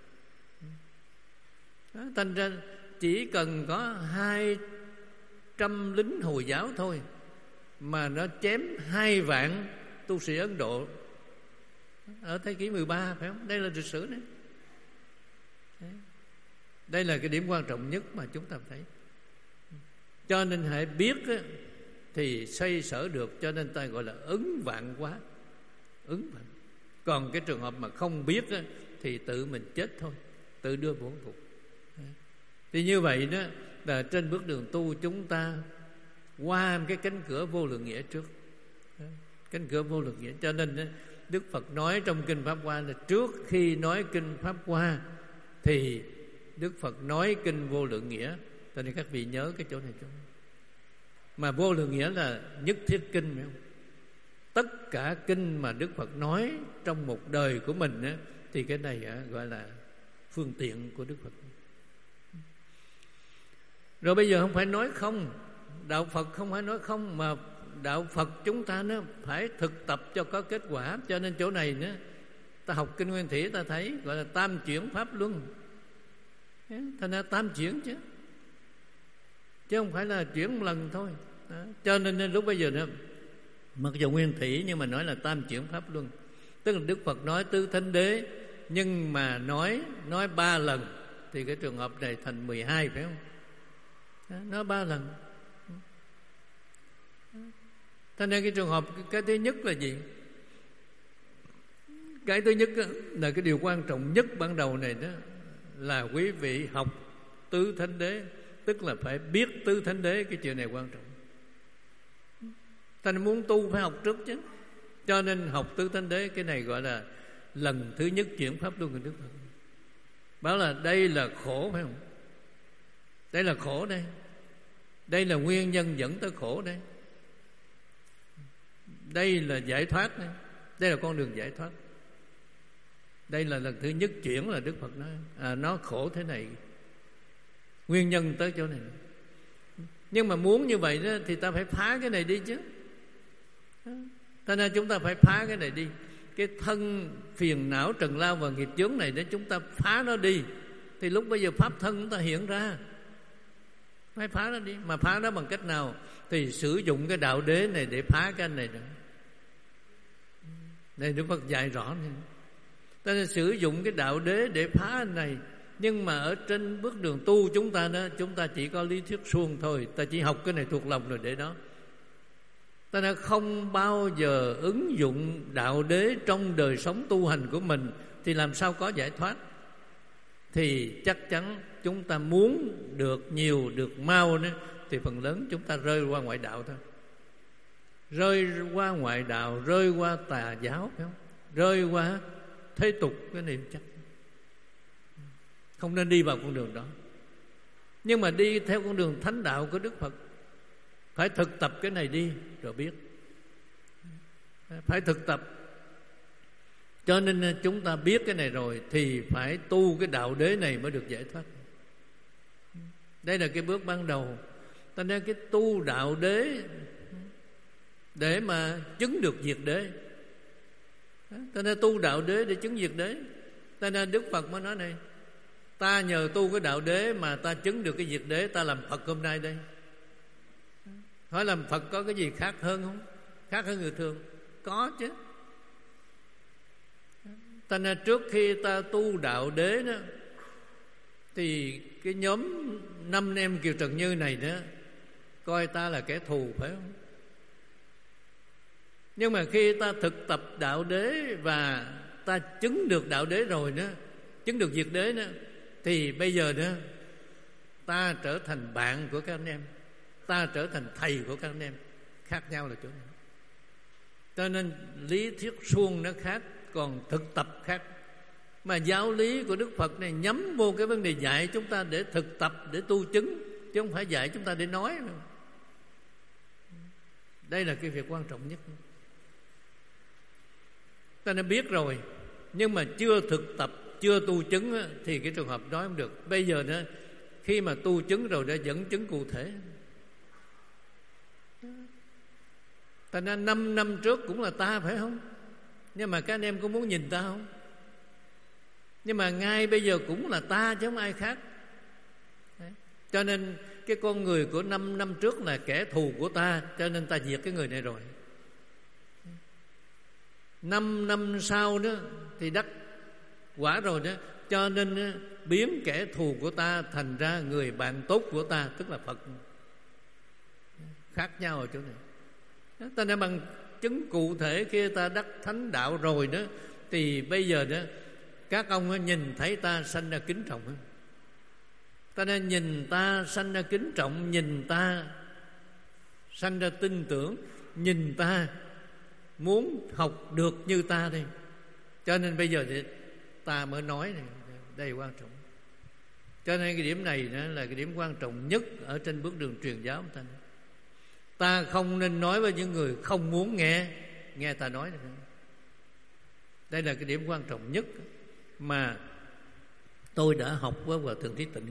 Đó, thành ra chỉ cần có hai trăm lính Hồi giáo thôi mà nó chém hai vạn tu sĩ Ấn Độ ở thế kỷ mười ba, phải không? Đây là lịch sử đấy. Đấy. Đây là cái điểm quan trọng nhất mà chúng ta thấy. Cho nên hãy biết thì xoay sở được. Cho nên ta gọi là ứng vạn hóa, ứng vạn. Còn cái trường hợp mà không biết thì tự mình chết thôi, tự đưa bổn phục. Thì như vậy đó là trên bước đường tu chúng ta qua cái cánh cửa vô lượng nghĩa trước. Cánh cửa vô lượng nghĩa. Cho nên Đức Phật nói trong Kinh Pháp Hoa là trước khi nói Kinh Pháp Hoa thì Đức Phật nói Kinh Vô Lượng Nghĩa. Cho nên các vị nhớ cái chỗ này cho. Mà Vô Lượng Nghĩa là nhất thiết kinh, phải không? Tất cả kinh mà Đức Phật nói trong một đời của mình á, thì cái này á, gọi là phương tiện của Đức Phật. Rồi bây giờ không phải nói không, đạo Phật không phải nói không, mà đạo Phật chúng ta nó phải thực tập cho có kết quả. Cho nên chỗ này nữa, ta học Kinh Nguyên Thủy ta thấy gọi là tam chuyển pháp luân. Thành ra tam chuyển chứ, chứ không phải là chuyển một lần thôi. Đó. Cho nên, nên lúc bây giờ đó, mặc dù nguyên thủy nhưng mà nói là tam chuyển pháp luân, tức là Đức Phật nói tứ thánh đế nhưng mà nói nói ba lần, thì cái trường hợp này thành mười hai, phải không? Đó, nói ba lần. Thế nên cái trường hợp cái thứ nhất là gì? Cái thứ nhất là cái điều quan trọng nhất ban đầu này đó là quý vị học tứ thánh đế, tức là phải biết tứ thánh đế. Cái chuyện này quan trọng. Ta nên muốn tu phải học trước chứ. Cho nên học tứ thánh đế, cái này gọi là lần thứ nhất chuyển pháp luân của Đức Phật. Bảo là đây là khổ, phải không? Đây là khổ đây. Đây là nguyên nhân dẫn tới khổ đây. Đây là giải thoát đây. Đây là con đường giải thoát. Đây là lần thứ nhất chuyển là Đức Phật nói à, nó khổ thế này, nguyên nhân tới chỗ này. Nhưng mà muốn như vậy đó, thì ta phải phá cái này đi chứ. Cho nên chúng ta phải phá cái này đi. Cái thân phiền não trần lao và nghiệp chướng này, để chúng ta phá nó đi, thì lúc bây giờ pháp thân chúng ta hiện ra. Phải phá nó đi. Mà phá nó bằng cách nào? Thì sử dụng cái đạo đế này để phá cái này nữa. Này Đức Phật dạy rõ này. Ta nên sử dụng cái đạo đế để phá anh này. Nhưng mà ở trên bước đường tu chúng ta đó, chúng ta chỉ có lý thuyết suông thôi. Ta chỉ học cái này thuộc lòng rồi để đó. Ta đã không bao giờ ứng dụng đạo đế trong đời sống tu hành của mình, thì làm sao có giải thoát? Thì chắc chắn chúng ta muốn được nhiều, được mau nữa, thì phần lớn chúng ta rơi qua ngoại đạo thôi. Rơi qua ngoại đạo, rơi qua tà giáo, phải không? Rơi qua thế tục, cái niệm chắc. Không nên đi vào con đường đó. Nhưng mà đi theo con đường thánh đạo của Đức Phật, phải thực tập cái này đi rồi biết. Phải thực tập. Cho nên chúng ta biết cái này rồi thì phải tu cái đạo đế này mới được giải thoát. Đây là cái bước ban đầu. Ta nên cái tu đạo đế để mà chứng được diệt đế. Ta nên tu đạo đế để chứng diệt đế. Ta nên Đức Phật mới nói này, ta nhờ tu cái đạo đế mà ta chứng được cái diệt đế, ta làm Phật hôm nay đây. Hỏi làm Phật có cái gì khác hơn không? Khác hơn người thường? Có chứ. Ta nên trước khi ta tu đạo đế đó, thì cái nhóm năm em Kiều Trần Như này đó coi ta là kẻ thù, phải không? Nhưng mà khi ta thực tập đạo đế và ta chứng được đạo đế rồi đó, chứng được diệt đế đó, thì bây giờ đó ta trở thành bạn của các anh em, ta trở thành thầy của các anh em. Khác nhau là chỗ này. Cho nên lý thuyết suông nó khác, còn thực tập khác. Mà giáo lý của Đức Phật này nhắm vô cái vấn đề dạy chúng ta để thực tập, để tu chứng, chứ không phải dạy chúng ta để nói đâu. Đây là cái việc quan trọng nhất. Ta đã biết rồi, nhưng mà chưa thực tập, chưa tu chứng thì cái trường hợp nói không được. Bây giờ đó, khi mà tu chứng rồi đã dẫn chứng cụ thể. Ta nên năm năm trước cũng là ta, phải không? Nhưng mà các anh em có muốn nhìn ta không? Nhưng mà ngay bây giờ cũng là ta chứ không ai khác. Đấy. Cho nên cái con người của năm năm trước là kẻ thù của ta, cho nên ta diệt cái người này rồi. Năm năm sau đó thì đắc quả rồi đó, cho nên biến kẻ thù của ta thành ra người bạn tốt của ta, tức là Phật. Khác nhau ở chỗ này. Ta nên bằng chứng cụ thể khi ta đắc thánh đạo rồi đó, thì bây giờ đó các ông nhìn thấy ta sanh ra kính trọng. Ta nên nhìn ta sanh ra kính trọng, nhìn ta sanh ra tin tưởng, nhìn ta muốn học được như ta đây. Cho nên bây giờ thì ta mới nói này, đây quan trọng. Cho nên cái điểm này đó là cái điểm quan trọng nhất ở trên bước đường truyền giáo của ta. Ta không nên nói với những người không muốn nghe nghe ta nói này. Đây là cái điểm quan trọng nhất mà tôi đã học với Hòa Thượng Thích Tịnh.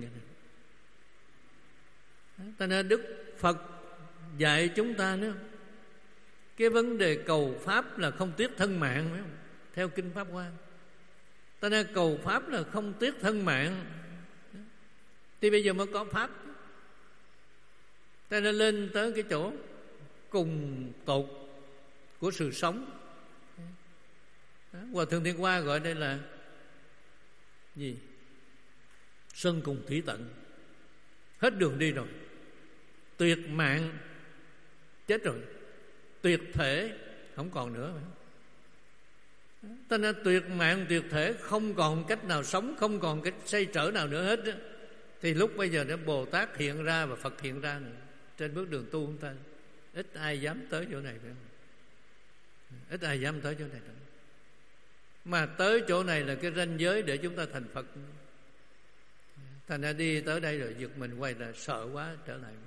Ta nên Đức Phật dạy chúng ta nữa, cái vấn đề cầu pháp là không tiếc thân mạng, phải không? Theo Kinh Pháp Hoa, ta nên cầu pháp là không tiếc thân mạng. Thì bây giờ mới có pháp. Ta nên lên tới cái chỗ cùng tột của sự sống. Hòa Thượng Thiên Hoa gọi đây là gì? Sơn cùng thủy tận. Hết đường đi rồi, tuyệt mạng, chết rồi, tuyệt thể không còn nữa. Ta nên tuyệt mạng tuyệt thể, không còn cách nào sống, không còn cách xoay trở nào nữa hết. Thì lúc bây giờ đó Bồ Tát hiện ra và Phật hiện ra nữa. Trên bước đường tu chúng ta ít ai dám tới chỗ này, phải không? Ít ai dám tới chỗ này nữa. Mà tới chỗ này là cái ranh giới để chúng ta thành Phật. Thành ra đi tới đây rồi giật mình quay là sợ quá trở lại.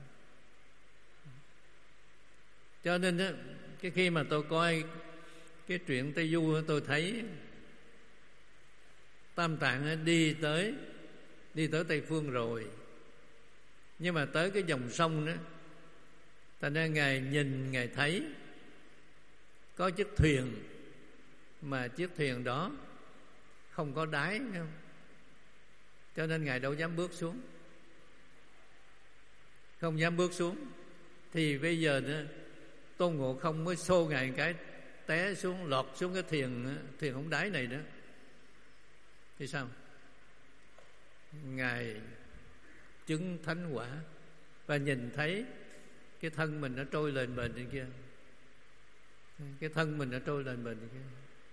Cho nên đó, cái khi mà tôi coi cái truyện Tây Du, tôi thấy Tam Tạng đi tới đi tới Tây Phương rồi, nhưng mà tới cái dòng sông đó, thành ra Ngài nhìn, Ngài thấy có chiếc thuyền, mà chiếc thuyền đó không có đáy, thấy không? Cho nên Ngài đâu dám bước xuống, không dám bước xuống. Thì bây giờ nữa, Tôn Ngộ Không mới xô Ngài một cái, té xuống, lọt xuống cái thuyền thuyền không đáy này đó. Thì sao? Ngài chứng thánh quả và nhìn thấy cái thân mình nó trôi lên bền trên kia, cái thân mình nó trôi lên bền trên kia.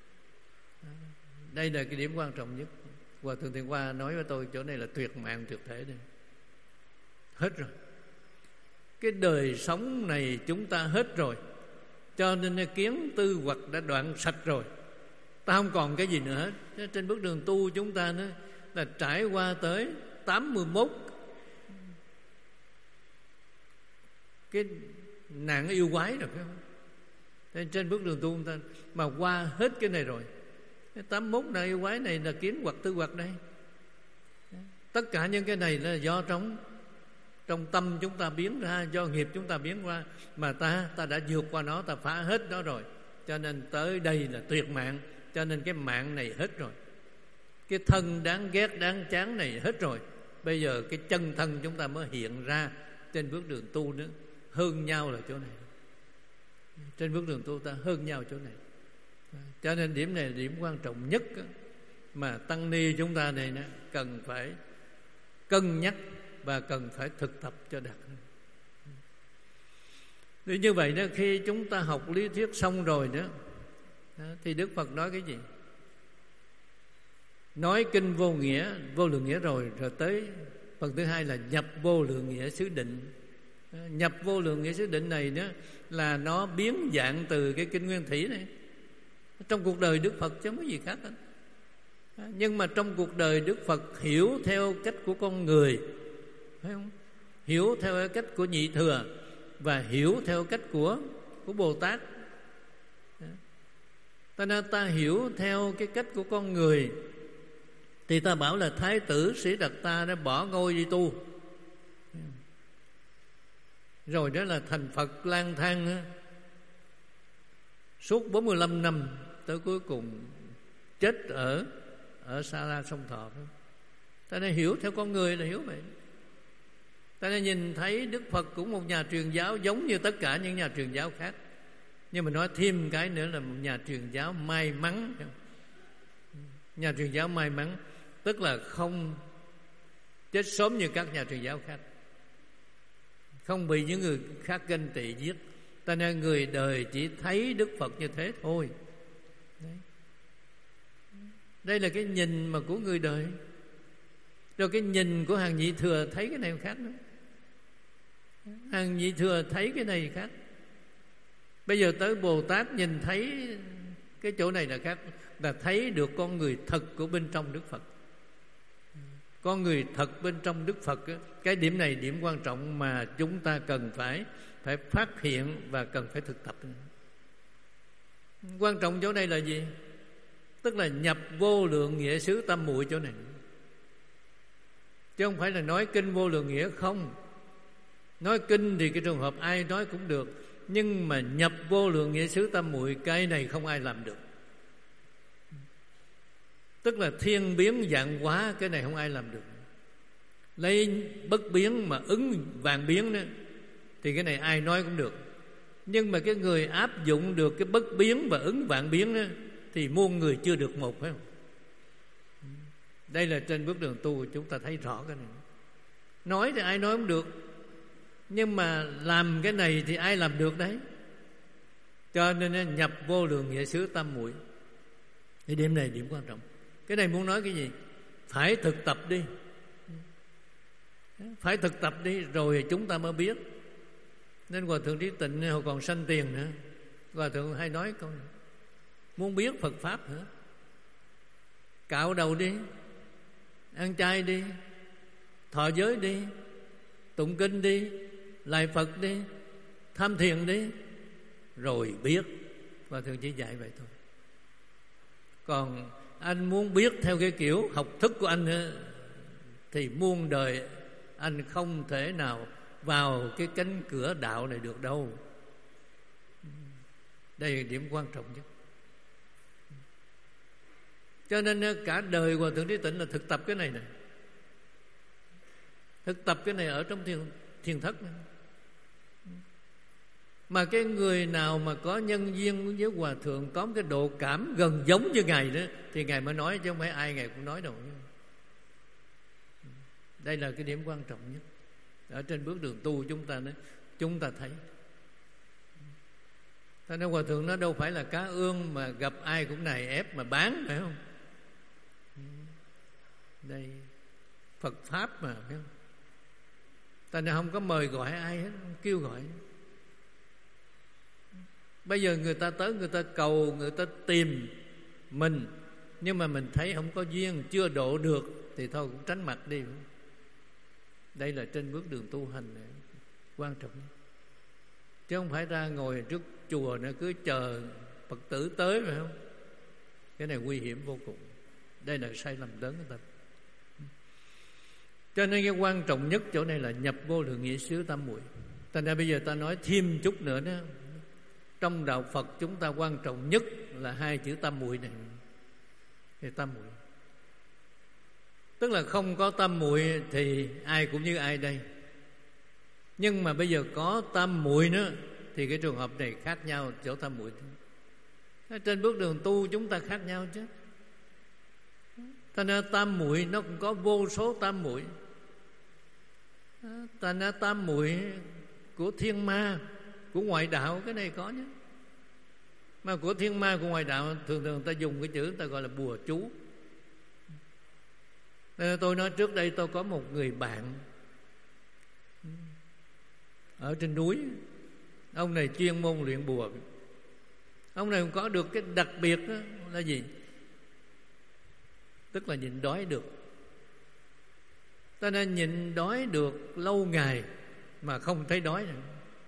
Đây là cái điểm quan trọng nhất. Hòa Thượng Thiện Hoa nói với tôi chỗ này là tuyệt mạng tuyệt thể đây. Hết rồi. Cái đời sống này chúng ta hết rồi, cho nên kiến tư hoặc đã đoạn sạch rồi. Ta không còn cái gì nữa hết. Trên bước đường tu chúng ta nữa là trải qua tới tám mươi mốt cái nạn yêu quái rồi, phải không? Nên trên bước đường tu chúng ta mà qua hết cái này rồi. Cái tám mươi mốt nạn yêu quái này là kiến hoặc tư hoặc đây. Tất cả những cái này là do trong trong tâm chúng ta biến ra, do nghiệp chúng ta biến qua, mà ta ta đã vượt qua nó, ta phá hết đó rồi. Cho nên tới đây là tuyệt mạng. Cho nên cái mạng này hết rồi, cái thân đáng ghét đáng chán này hết rồi. Bây giờ cái chân thân chúng ta mới hiện ra trên bước đường tu nữa. Hơn nhau là chỗ này. Trên bước đường tu ta hơn nhau chỗ này. Cho nên điểm này là điểm quan trọng nhất mà tăng ni chúng ta này cần phải cân nhắc và cần phải thực tập cho đạt. Vì như vậy đó, khi chúng ta học lý thuyết xong rồi đó, thì Đức Phật nói cái gì? Nói kinh vô nghĩa, vô lượng nghĩa rồi, rồi tới phần thứ hai là nhập vô lượng nghĩa xứ định. Nhập vô lượng nghĩa xứ định này đó là nó biến dạng từ cái kinh Nguyên Thủy này. Trong cuộc đời Đức Phật chứ không có gì khác hết. Nhưng mà trong cuộc đời Đức Phật hiểu theo cách của con người, phải không? Hiểu theo cách của Nhị Thừa và hiểu theo cách của của Bồ Tát. Ta nên ta hiểu theo cái cách của con người thì ta bảo là Thái tử Sĩ Đạt Ta đã bỏ ngôi đi tu, rồi đó là thành Phật lang thang suốt bốn mươi lăm năm, tới cuối cùng chết ở ở Sa La Sông Thọ. Ta nên hiểu theo con người là hiểu vậy. Ta nên nhìn thấy Đức Phật cũng một nhà truyền giáo giống như tất cả những nhà truyền giáo khác, nhưng mà nói thêm cái nữa là một nhà truyền giáo may mắn. Nhà truyền giáo may mắn tức là không chết sớm như các nhà truyền giáo khác, không bị những người khác ganh tị giết. Ta nên người đời chỉ thấy Đức Phật như thế thôi. Đấy. Đây là cái nhìn mà của người đời. Rồi cái nhìn của hàng Nhị Thừa thấy cái này khác nữa. Hàng Nhị Thừa thấy cái này khác. Bây giờ tới Bồ Tát nhìn thấy cái chỗ này là khác, là thấy được con người thật của bên trong Đức Phật. Con người thật bên trong Đức Phật, cái điểm này điểm quan trọng mà chúng ta cần phải phải phát hiện và cần phải thực tập. Quan trọng chỗ này là gì? Tức là nhập vô lượng nghĩa xứ tam muội chỗ này, chứ không phải là nói kinh vô lượng nghĩa không. Nói kinh thì cái trường hợp ai nói cũng được, nhưng mà nhập vô lượng nghĩa xứ tam muội, cái này không ai làm được. Tức là thiên biến vạn hóa, cái này không ai làm được. lấy bất biến mà ứng vạn biến đó, thì cái này ai nói cũng được. Nhưng mà cái người áp dụng được cái bất biến và ứng vạn biến đó, thì muôn người chưa được một, phải không? Đây là trên bước đường tu chúng ta thấy rõ cái này. Nói thì ai nói cũng được, nhưng mà làm cái này thì ai làm được đấy. Cho nên nhập vô lượng nghĩa xứ tam muội. Cái điểm này điểm quan trọng. Cái này muốn nói cái gì? Phải thực tập đi. Phải thực tập đi rồi chúng ta mới biết. Nên Hòa Thượng Trí Tịnh hồi còn sanh tiền nữa, Hòa Thượng hay nói câu này: muốn biết Phật Pháp hả? Cạo đầu đi, ăn chay đi, thọ giới đi, tụng kinh đi, lại Phật đi, tham thiền đi, rồi biết. Hòa Thượng chỉ dạy vậy thôi. Còn anh muốn biết theo cái kiểu học thức của anh nữa, thì muôn đời anh không thể nào vào cái cánh cửa đạo này được đâu. Đây là điểm quan trọng nhất. Cho nên cả đời Hòa Thượng Trí Tịnh là thực tập cái này này. Thực tập cái này ở trong thiền, thiền thất này. Mà cái người nào mà có nhân duyên với Hòa Thượng, có cái độ cảm gần giống như Ngài đó, thì Ngài mới nói, chứ không phải ai Ngài cũng nói đâu. Đây là cái điểm quan trọng nhất. Ở trên bước đường tu chúng ta đó, chúng ta thấy. Thế nên Hòa Thượng nó đâu phải là cá ương mà gặp ai cũng nài ép mà bán, phải không? Đây Phật Pháp mà, phải không? Ta nên không có mời gọi ai hết, không kêu gọi. Bây giờ người ta tới, người ta cầu, người ta tìm mình, nhưng mà mình thấy không có duyên, chưa độ được, thì thôi cũng tránh mặt đi. Đây là trên bước đường tu hành này, quan trọng. Chứ không phải ra ngồi trước chùa nữa cứ chờ Phật tử tới, phải không? Cái này nguy hiểm vô cùng. Đây là sai lầm lớn của ta. Cho nên cái quan trọng nhất chỗ này là nhập vô lượng nghĩa xứ tam muội. Thành ra bây giờ ta nói thêm chút nữa đó. Trong đạo Phật chúng ta quan trọng nhất là hai chữ tam muội này. Cái tam muội, tức là không có tam muội thì ai cũng như ai đây. Nhưng mà bây giờ có tam muội nữa thì cái trường hợp này khác nhau chỗ tam muội. Trên bước đường tu chúng ta khác nhau chứ. Thành ra tam muội nó cũng có vô số tam muội. Thành ra tam muội của thiên ma, của ngoại đạo, cái này có nhé. Mà của thiên ma, của ngoại đạo thường thường ta dùng cái chữ ta gọi là bùa chú. Nên tôi nói trước đây tôi có một người bạn ở trên núi. Ông này chuyên môn luyện bùa. Ông này có được cái đặc biệt đó là gì? Tức là nhịn đói được. Ta nên nhịn đói được lâu ngày mà không thấy đói nữa.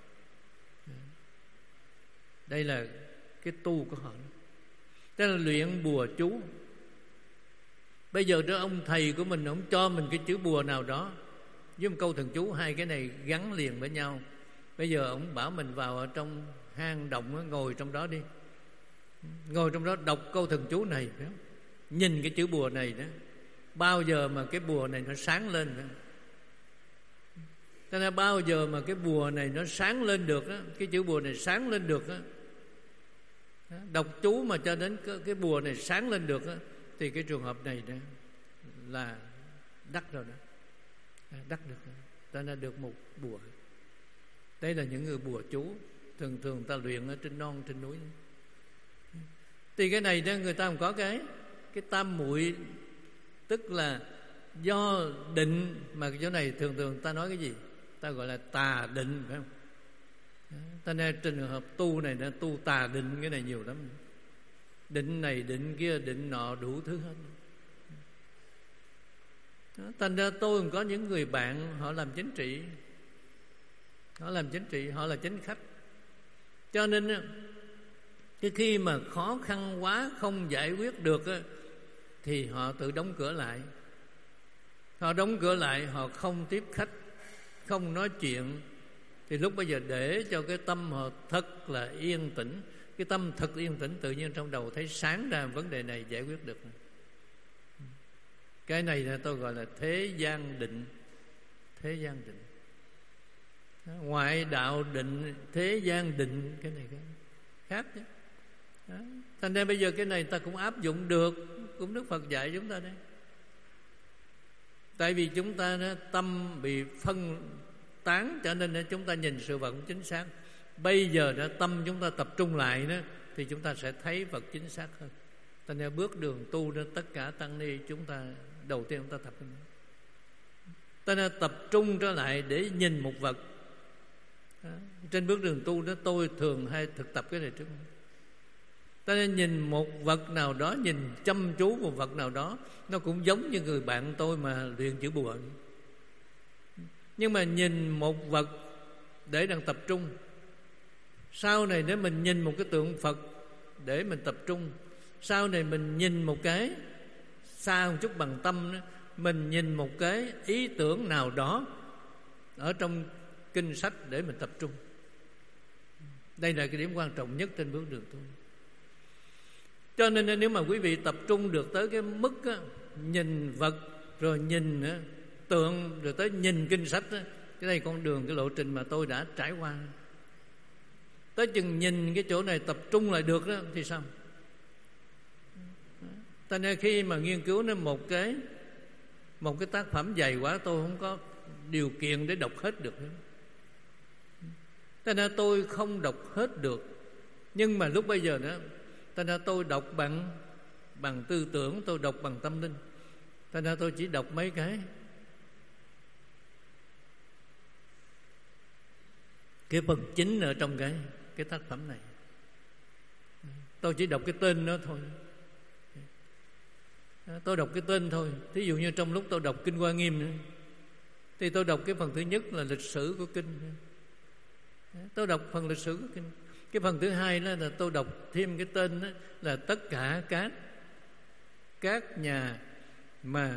Đây là cái tu của họ. Tức là luyện bùa chú. Bây giờ đó ông thầy của mình, ông cho mình cái chữ bùa nào đó với một câu thần chú, hai cái này gắn liền với nhau. Bây giờ ông bảo mình vào ở trong hang động, ngồi trong đó đi, ngồi trong đó đọc câu thần chú này, phải không? Nhìn cái chữ bùa này đó, bao giờ mà cái bùa này nó sáng lên đó. Cho nên bao giờ mà cái bùa này nó sáng lên được đó, cái chữ bùa này sáng lên được đó, đọc chú mà cho đến cái, cái bùa này sáng lên được đó, thì cái trường hợp này đó là đắc rồi đó, đắc được rồi. Ta đã được một bùa. Đây là những người bùa chú thường thường ta luyện ở trên non trên núi. Thì cái này đó người ta không có cái cái tam muội, tức là do định. Mà chỗ này thường thường ta nói cái gì? Ta gọi là tà định, phải không? Ta nên trên trường hợp tu này nó tu tà định, cái này nhiều lắm. Định này định kia định nọ đủ thứ hết. Thành ra tôi còn có những người bạn họ làm chính trị, họ làm chính trị, họ là chính khách. Cho nên cái khi mà khó khăn quá không giải quyết được thì họ tự đóng cửa lại. Họ đóng cửa lại, họ không tiếp khách, không nói chuyện. Thì lúc bây giờ để cho cái tâm họ thật là yên tĩnh. Cái tâm thật yên tĩnh, tự nhiên trong đầu thấy sáng ra vấn đề này, giải quyết được. Cái này là tôi gọi là thế gian định. thế gian định. Ngoại đạo định, thế gian định, cái này cái khác chứ. Đó. Thành ra bây giờ cái này ta cũng áp dụng được, cũng Đức Phật dạy chúng ta đây. Tại vì chúng ta đó, tâm bị phân tán, cho nên chúng ta nhìn sự vật chính xác. Bây giờ đó, tâm chúng ta tập trung lại đó, thì chúng ta sẽ thấy vật chính xác hơn. Thành ra bước đường tu đó, tất cả tăng ni chúng ta đầu tiên chúng ta tập trung. Ta nên tập trung trở lại để nhìn một vật. Đó. Trên bước đường tu đó, tôi thường hay thực tập cái này trước. Ta nên nhìn một vật nào đó, nhìn chăm chú một vật nào đó, nó cũng giống như người bạn tôi mà luyện chữ bùa. Nhưng mà nhìn một vật để đang tập trung. Sau này nếu mình nhìn một cái tượng Phật để mình tập trung, sau này mình nhìn một cái xa một chút bằng tâm đó, mình nhìn một cái ý tưởng nào đó ở trong kinh sách để mình tập trung. Đây là cái điểm quan trọng nhất trên bước đường tu. Cho nên nếu mà quý vị tập trung được tới cái mức á, nhìn vật rồi nhìn á, tượng rồi tới nhìn kinh sách á, cái này con đường, cái lộ trình mà tôi đã trải qua. Tới chừng nhìn cái chỗ này tập trung lại được đó thì sao? Cho nên khi mà nghiên cứu nên một cái một cái tác phẩm dày quá, tôi không có điều kiện để đọc hết được. Cho nên tôi không đọc hết được. Nhưng mà lúc bây giờ đó, cho nên tôi đọc bằng bằng tư tưởng, tôi đọc bằng tâm linh. Cho nên tôi chỉ đọc mấy cái cái phần chính ở trong cái cái tác phẩm này. Tôi chỉ đọc cái tên đó thôi. Tôi đọc cái tên thôi. Thí dụ như trong lúc tôi đọc Kinh Hoa Nghiêm thì tôi đọc cái phần thứ nhất là lịch sử của kinh. Tôi đọc phần lịch sử của kinh. Cái phần thứ hai đó là tôi đọc thêm cái tên đó là tất cả các các nhà mà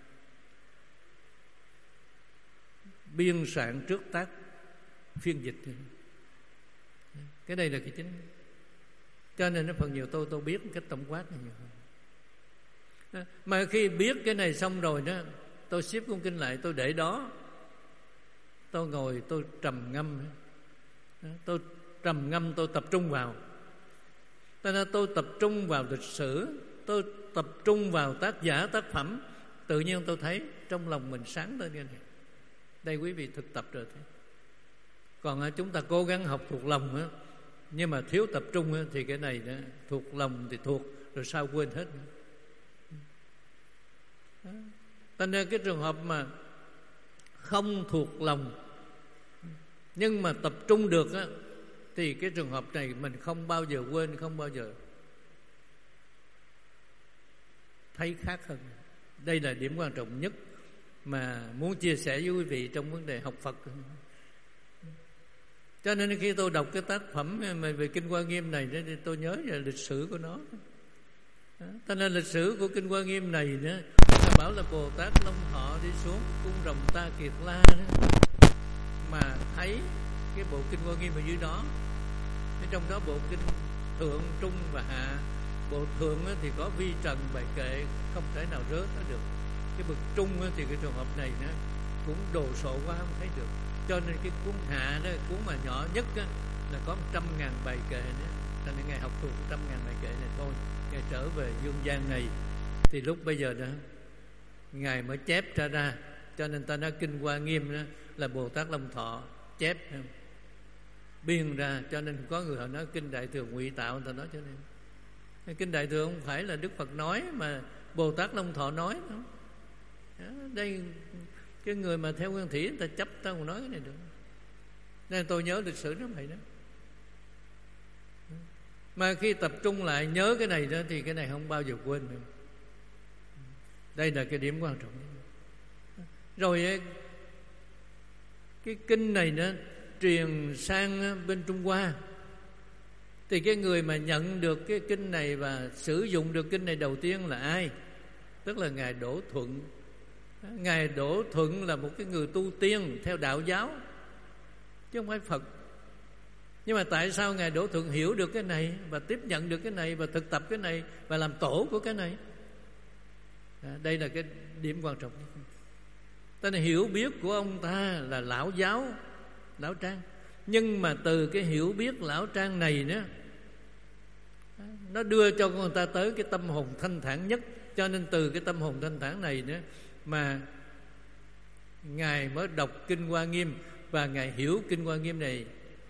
biên soạn trước tác phiên dịch. Cái đây là cái chính. Cho nên nó phần nhiều tôi tôi biết cái tổng quát này nhiều hơn. Mà khi biết cái này xong rồi đó, tôi xếp cuốn kinh lại, tôi để đó, tôi ngồi tôi trầm ngâm. Tôi trầm ngâm, tôi tập trung vào. Cho nên tôi tập trung vào lịch sử, tôi tập trung vào tác giả, tác phẩm. Tự nhiên tôi thấy trong lòng mình sáng lên cái này. Đây quý vị thực tập rồi thấy. Còn chúng ta cố gắng học thuộc lòng á, nhưng mà thiếu tập trung á, thì cái này đó, thuộc lòng thì thuộc, rồi sao quên hết. Cho nên cái trường hợp mà không thuộc lòng nhưng mà tập trung được á, thì cái trường hợp này mình không bao giờ quên, không bao giờ thấy khác hơn. Đây là điểm quan trọng nhất mà muốn chia sẻ với quý vị trong vấn đề học Phật. Cho nên khi tôi đọc cái tác phẩm về Kinh Hoa Nghiêm này thì tôi nhớ về lịch sử của nó. Cho nên lịch sử của Kinh Hoa Nghiêm này đó, ta bảo là Bồ Tát Long Thọ đi xuống cung Rồng Ta Kiệt La đó, mà thấy cái bộ Kinh Hoa Nghiêm ở dưới đó. Trong đó bộ Kinh Thượng, Trung và Hạ. Bộ Thượng thì có vi trần bài kệ, không thể nào rớt nó được. Cái bậc Trung thì cái trường hợp này nó cũng đồ sộ quá, không thấy được. Cho nên cái cuốn Hạ đó, cuốn mà nhỏ nhất đó, là có một trăm ngàn bài kệ nữa. Cho nên Ngài học thuộc một trăm ngàn bài kệ này thôi, Ngài trở về dương gian này thì lúc bây giờ đó Ngài mới chép ra ra. Cho nên ta nói Kinh Hoa Nghiêm đó là Bồ Tát Long Thọ chép biên ra. Cho nên có người họ nói Kinh Đại Thừa ngụy tạo, người ta nói cho nên Kinh Đại Thừa không phải là Đức Phật nói, mà Bồ Tát Long Thọ nói đó. Đây cái người mà theo Nguyên Thủy người ta chấp ta còn nói cái này được. Nên tôi nhớ lịch sử nó vậy đó. Mà khi tập trung lại nhớ cái này đó thì cái này không bao giờ quên được. Đây là cái điểm quan trọng. Rồi cái kinh này nó truyền sang bên Trung Hoa, thì cái người mà nhận được cái kinh này và sử dụng được kinh này đầu tiên là ai? Tức là Ngài Đỗ Thuận. Ngài Đỗ Thuận là một cái người tu tiên theo đạo giáo, chứ không phải Phật. Nhưng mà tại sao Ngài Đỗ Thuận hiểu được cái này và tiếp nhận được cái này và thực tập cái này và làm tổ của cái này? À, đây là cái điểm quan trọng. Ta nên hiểu biết của ông ta là lão giáo, lão trang. Nhưng mà từ cái hiểu biết lão trang này nữa, nó đưa cho người ta tới cái tâm hồn thanh thản nhất. Cho nên từ cái tâm hồn thanh thản này nữa mà Ngài mới đọc Kinh Hoa Nghiêm, và Ngài hiểu Kinh Hoa Nghiêm này,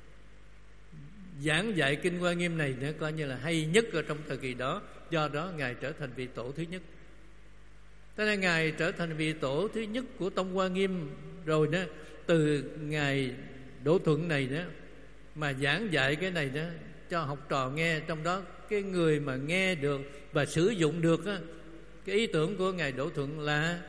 giảng dạy Kinh Hoa Nghiêm này nữa, coi như là hay nhất ở trong thời kỳ đó. Do đó Ngài trở thành vị tổ thứ nhất. Thế nên Ngài trở thành vị tổ thứ nhất của Tông Hoa Nghiêm rồi đó. Từ Ngài Đỗ Thuận này đó mà giảng dạy cái này đó cho học trò nghe. Trong đó cái người mà nghe được và sử dụng được á, cái ý tưởng của Ngài Đỗ Thuận là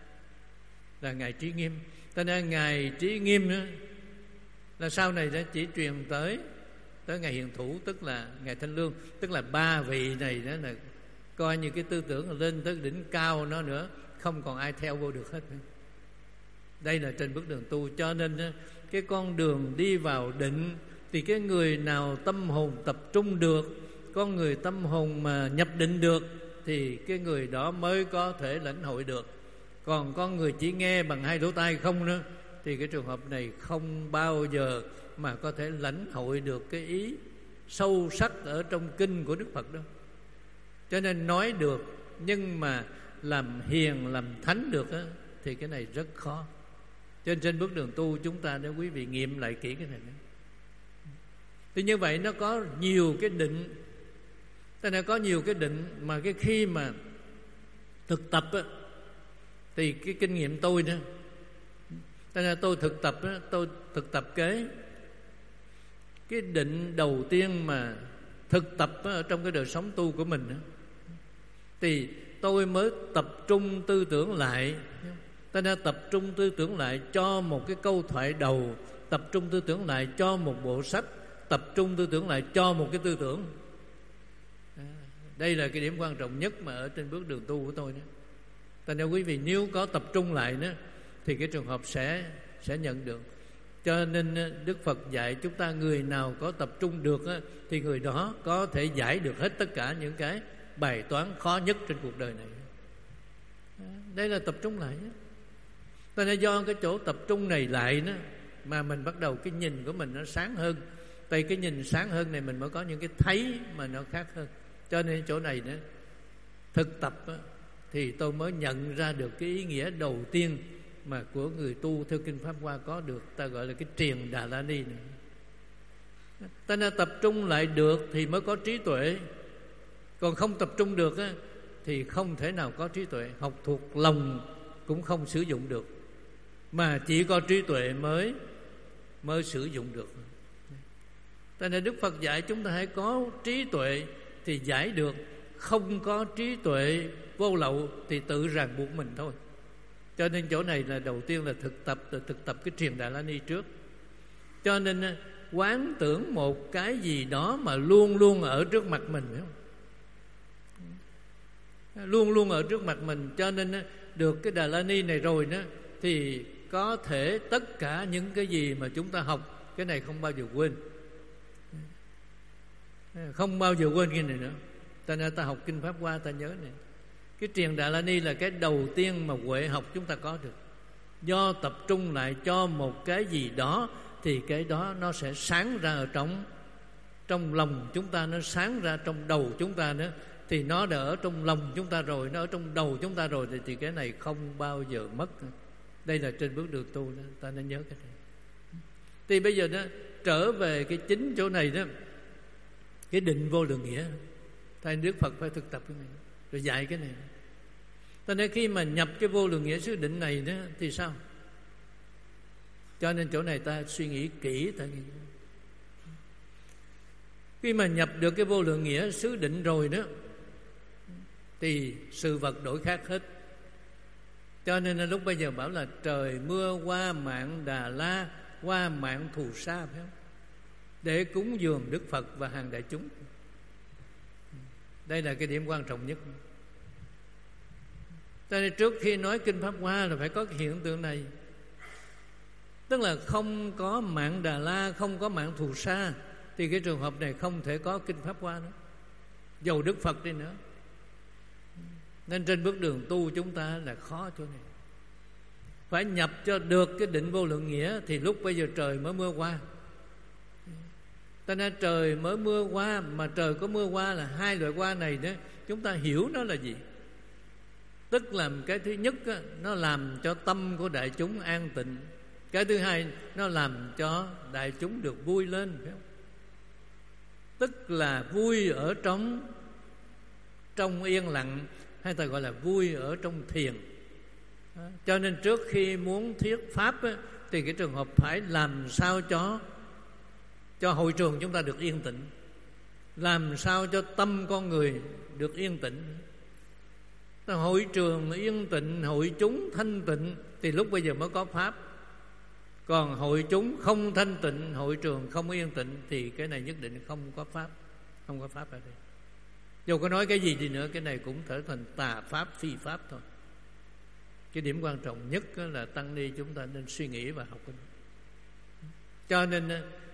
là Ngài Trí Nghiêm. Cho nên Ngài Trí Nghiêm đó, là sau này đã chỉ truyền tới tới Ngài Hiền Thủ, tức là Ngài Thanh Lương. Tức là ba vị này đó là coi như cái tư tưởng lên tới đỉnh cao nó nữa, không còn ai theo vô được hết. Đây là trên bước đường tu. Cho nên cái con đường đi vào định thì cái người nào tâm hồn tập trung được, con người tâm hồn mà nhập định được, thì cái người đó mới có thể lãnh hội được. Còn con người chỉ nghe bằng hai lỗ tai không nữa, thì cái trường hợp này không bao giờ mà có thể lãnh hội được cái ý sâu sắc ở trong kinh của Đức Phật đâu. Cho nên nói được, nhưng mà làm hiền, làm thánh được á, thì cái này rất khó. Cho nên trên bước đường tu chúng ta để quý vị nghiệm lại kỹ cái này nữa. Thì như vậy nó có nhiều cái định. Thế nên có nhiều cái định mà cái khi mà thực tập á, thì cái kinh nghiệm tôi nữa. Thế nên tôi thực tập á, tôi thực tập kế cái định đầu tiên mà thực tập á, ở trong cái đời sống tu của mình á, thì tôi mới tập trung tư tưởng lại. Ta nên tập trung tư tưởng lại cho một cái câu thoại đầu, tập trung tư tưởng lại cho một bộ sách, tập trung tư tưởng lại cho một cái tư tưởng. Đây là cái điểm quan trọng nhất mà ở trên bước đường tu của tôi đó. Ta nên quý vị nếu có tập trung lại đó, thì cái trường hợp sẽ sẽ nhận được. Cho nên Đức Phật dạy chúng ta, người nào có tập trung được á, thì người đó có thể giải được hết tất cả những cái bài toán khó nhất trên cuộc đời này. Đây là tập trung lại đó. Cho nên do cái chỗ tập trung này lại đó, mà mình bắt đầu cái nhìn của mình nó sáng hơn. Tại cái nhìn sáng hơn này mình mới có những cái thấy mà nó khác hơn. Cho nên chỗ này nữa, thực tập đó, thì tôi mới nhận ra được cái ý nghĩa đầu tiên mà của người tu theo Kinh Pháp Hoa có được, ta gọi là cái triền Đà La Ni này. Ta nên tập trung lại được thì mới có trí tuệ. Còn không tập trung được á, thì không thể nào có trí tuệ. Học thuộc lòng cũng không sử dụng được, mà chỉ có trí tuệ mới mới sử dụng được. Ta nên Đức Phật dạy chúng ta hãy có trí tuệ thì giải được. Không có trí tuệ vô lậu thì tự ràng buộc mình thôi. Cho nên chỗ này là đầu tiên là thực tập, là thực tập cái triền Đà La Ni trước. Cho nên quán tưởng một cái gì đó mà luôn luôn ở trước mặt mình, phải không? Luôn luôn ở trước mặt mình. Cho nên được cái Đà La Ni này rồi đó, thì có thể tất cả những cái gì mà chúng ta học, cái này không bao giờ quên. Không bao giờ quên cái này nữa. Ta nên ta học Kinh Pháp Hoa ta nhớ này. Cái triền Đà La Ni là cái đầu tiên mà huệ học chúng ta có được. Do tập trung lại cho một cái gì đó, thì cái đó nó sẽ sáng ra ở trong Trong lòng chúng ta, nó sáng ra trong đầu chúng ta nữa. Thì nó đã ở trong lòng chúng ta rồi, nó ở trong đầu chúng ta rồi, thì, thì cái này không bao giờ mất. Đây là trên bước đường tu đó, ta nên nhớ cái này. Thì bây giờ đó, trở về cái chính chỗ này đó, cái định vô lượng nghĩa. Tại Đức Phật phải thực tập cái này, rồi dạy cái này. Cho nên khi mà nhập cái vô lượng nghĩa xứ định này đó, thì sao? Cho nên chỗ này ta suy nghĩ kỹ. Ta nghĩ. Khi mà nhập được cái vô lượng nghĩa xứ định rồi đó, thì sự vật đổi khác hết. Cho nên là lúc bây giờ bảo là trời mưa qua mạng Đà La, qua mạng Thù Sa, phải không? Để cúng dường Đức Phật và hàng đại chúng. Đây là cái điểm quan trọng nhất. Cho nên trước khi nói Kinh Pháp Hoa là phải có cái hiện tượng này. Tức là không có mạng Đà La, không có mạng Thù Sa, thì cái trường hợp này không thể có Kinh Pháp Hoa nữa, dầu Đức Phật đi nữa. Nên trên bước đường tu chúng ta là khó chỗ này. phải nhập cho được cái định vô lượng nghĩa, thì lúc bây giờ trời mới mưa qua. Ta nên trời mới mưa qua, mà trời có mưa qua là hai loại qua này đó, chúng ta hiểu nó là gì. Tức là cái thứ nhất á, nó làm cho tâm của đại chúng an tịnh. Cái thứ hai, nó làm cho đại chúng được vui lên, phải không? Tức là vui ở trong trong yên lặng, hay ta gọi là vui ở trong thiền. Đó. Cho nên trước khi muốn thuyết pháp á, thì cái trường hợp phải làm sao cho cho hội trường chúng ta được yên tĩnh, làm sao cho tâm con người được yên tĩnh. Hội trường yên tịnh, hội chúng thanh tịnh, thì lúc bây giờ mới có pháp. Còn hội chúng không thanh tịnh, hội trường không yên tịnh, thì cái này nhất định không có pháp. Không có pháp ở đây. Dù có nói cái gì đi nữa, cái này cũng trở thành tà pháp, phi pháp thôi. Cái điểm quan trọng nhất là tăng ni chúng ta nên suy nghĩ và học cái đó. Cho nên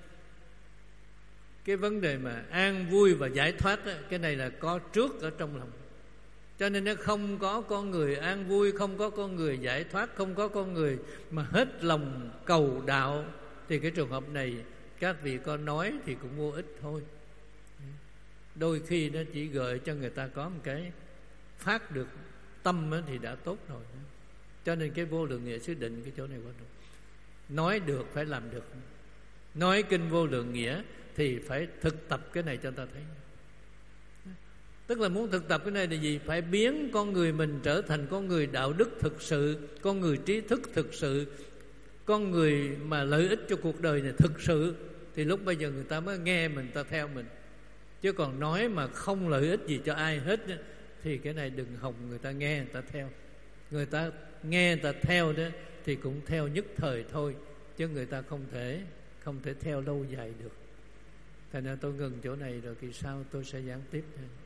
cái vấn đề mà an vui và giải thoát, cái này là có trước ở trong lòng. Cho nên nó không có con người an vui, không có con người giải thoát, không có con người mà hết lòng cầu đạo, thì cái trường hợp này các vị có nói thì cũng vô ích thôi. Đôi khi nó chỉ gợi cho người ta có một cái phát được tâm thì đã tốt rồi. Cho nên cái vô lượng nghĩa xứ định, cái chỗ này quan trọng. Nói được phải làm được. Nói kinh vô lượng nghĩa thì phải thực tập cái này cho người ta thấy. Tức là muốn thực tập cái này là gì? Phải biến con người mình trở thành con người đạo đức thực sự, con người trí thức thực sự, con người mà lợi ích cho cuộc đời này thực sự, thì lúc bây giờ người ta mới nghe mình, ta theo mình. Chứ còn nói mà không lợi ích gì cho ai hết thì cái này đừng hòng người ta nghe, người ta theo. Người ta nghe, người ta theo đó thì cũng theo nhất thời thôi, chứ người ta không thể không thể theo lâu dài được. Thành ra tôi ngừng chỗ này, rồi kỳ sau tôi sẽ giảng tiếp.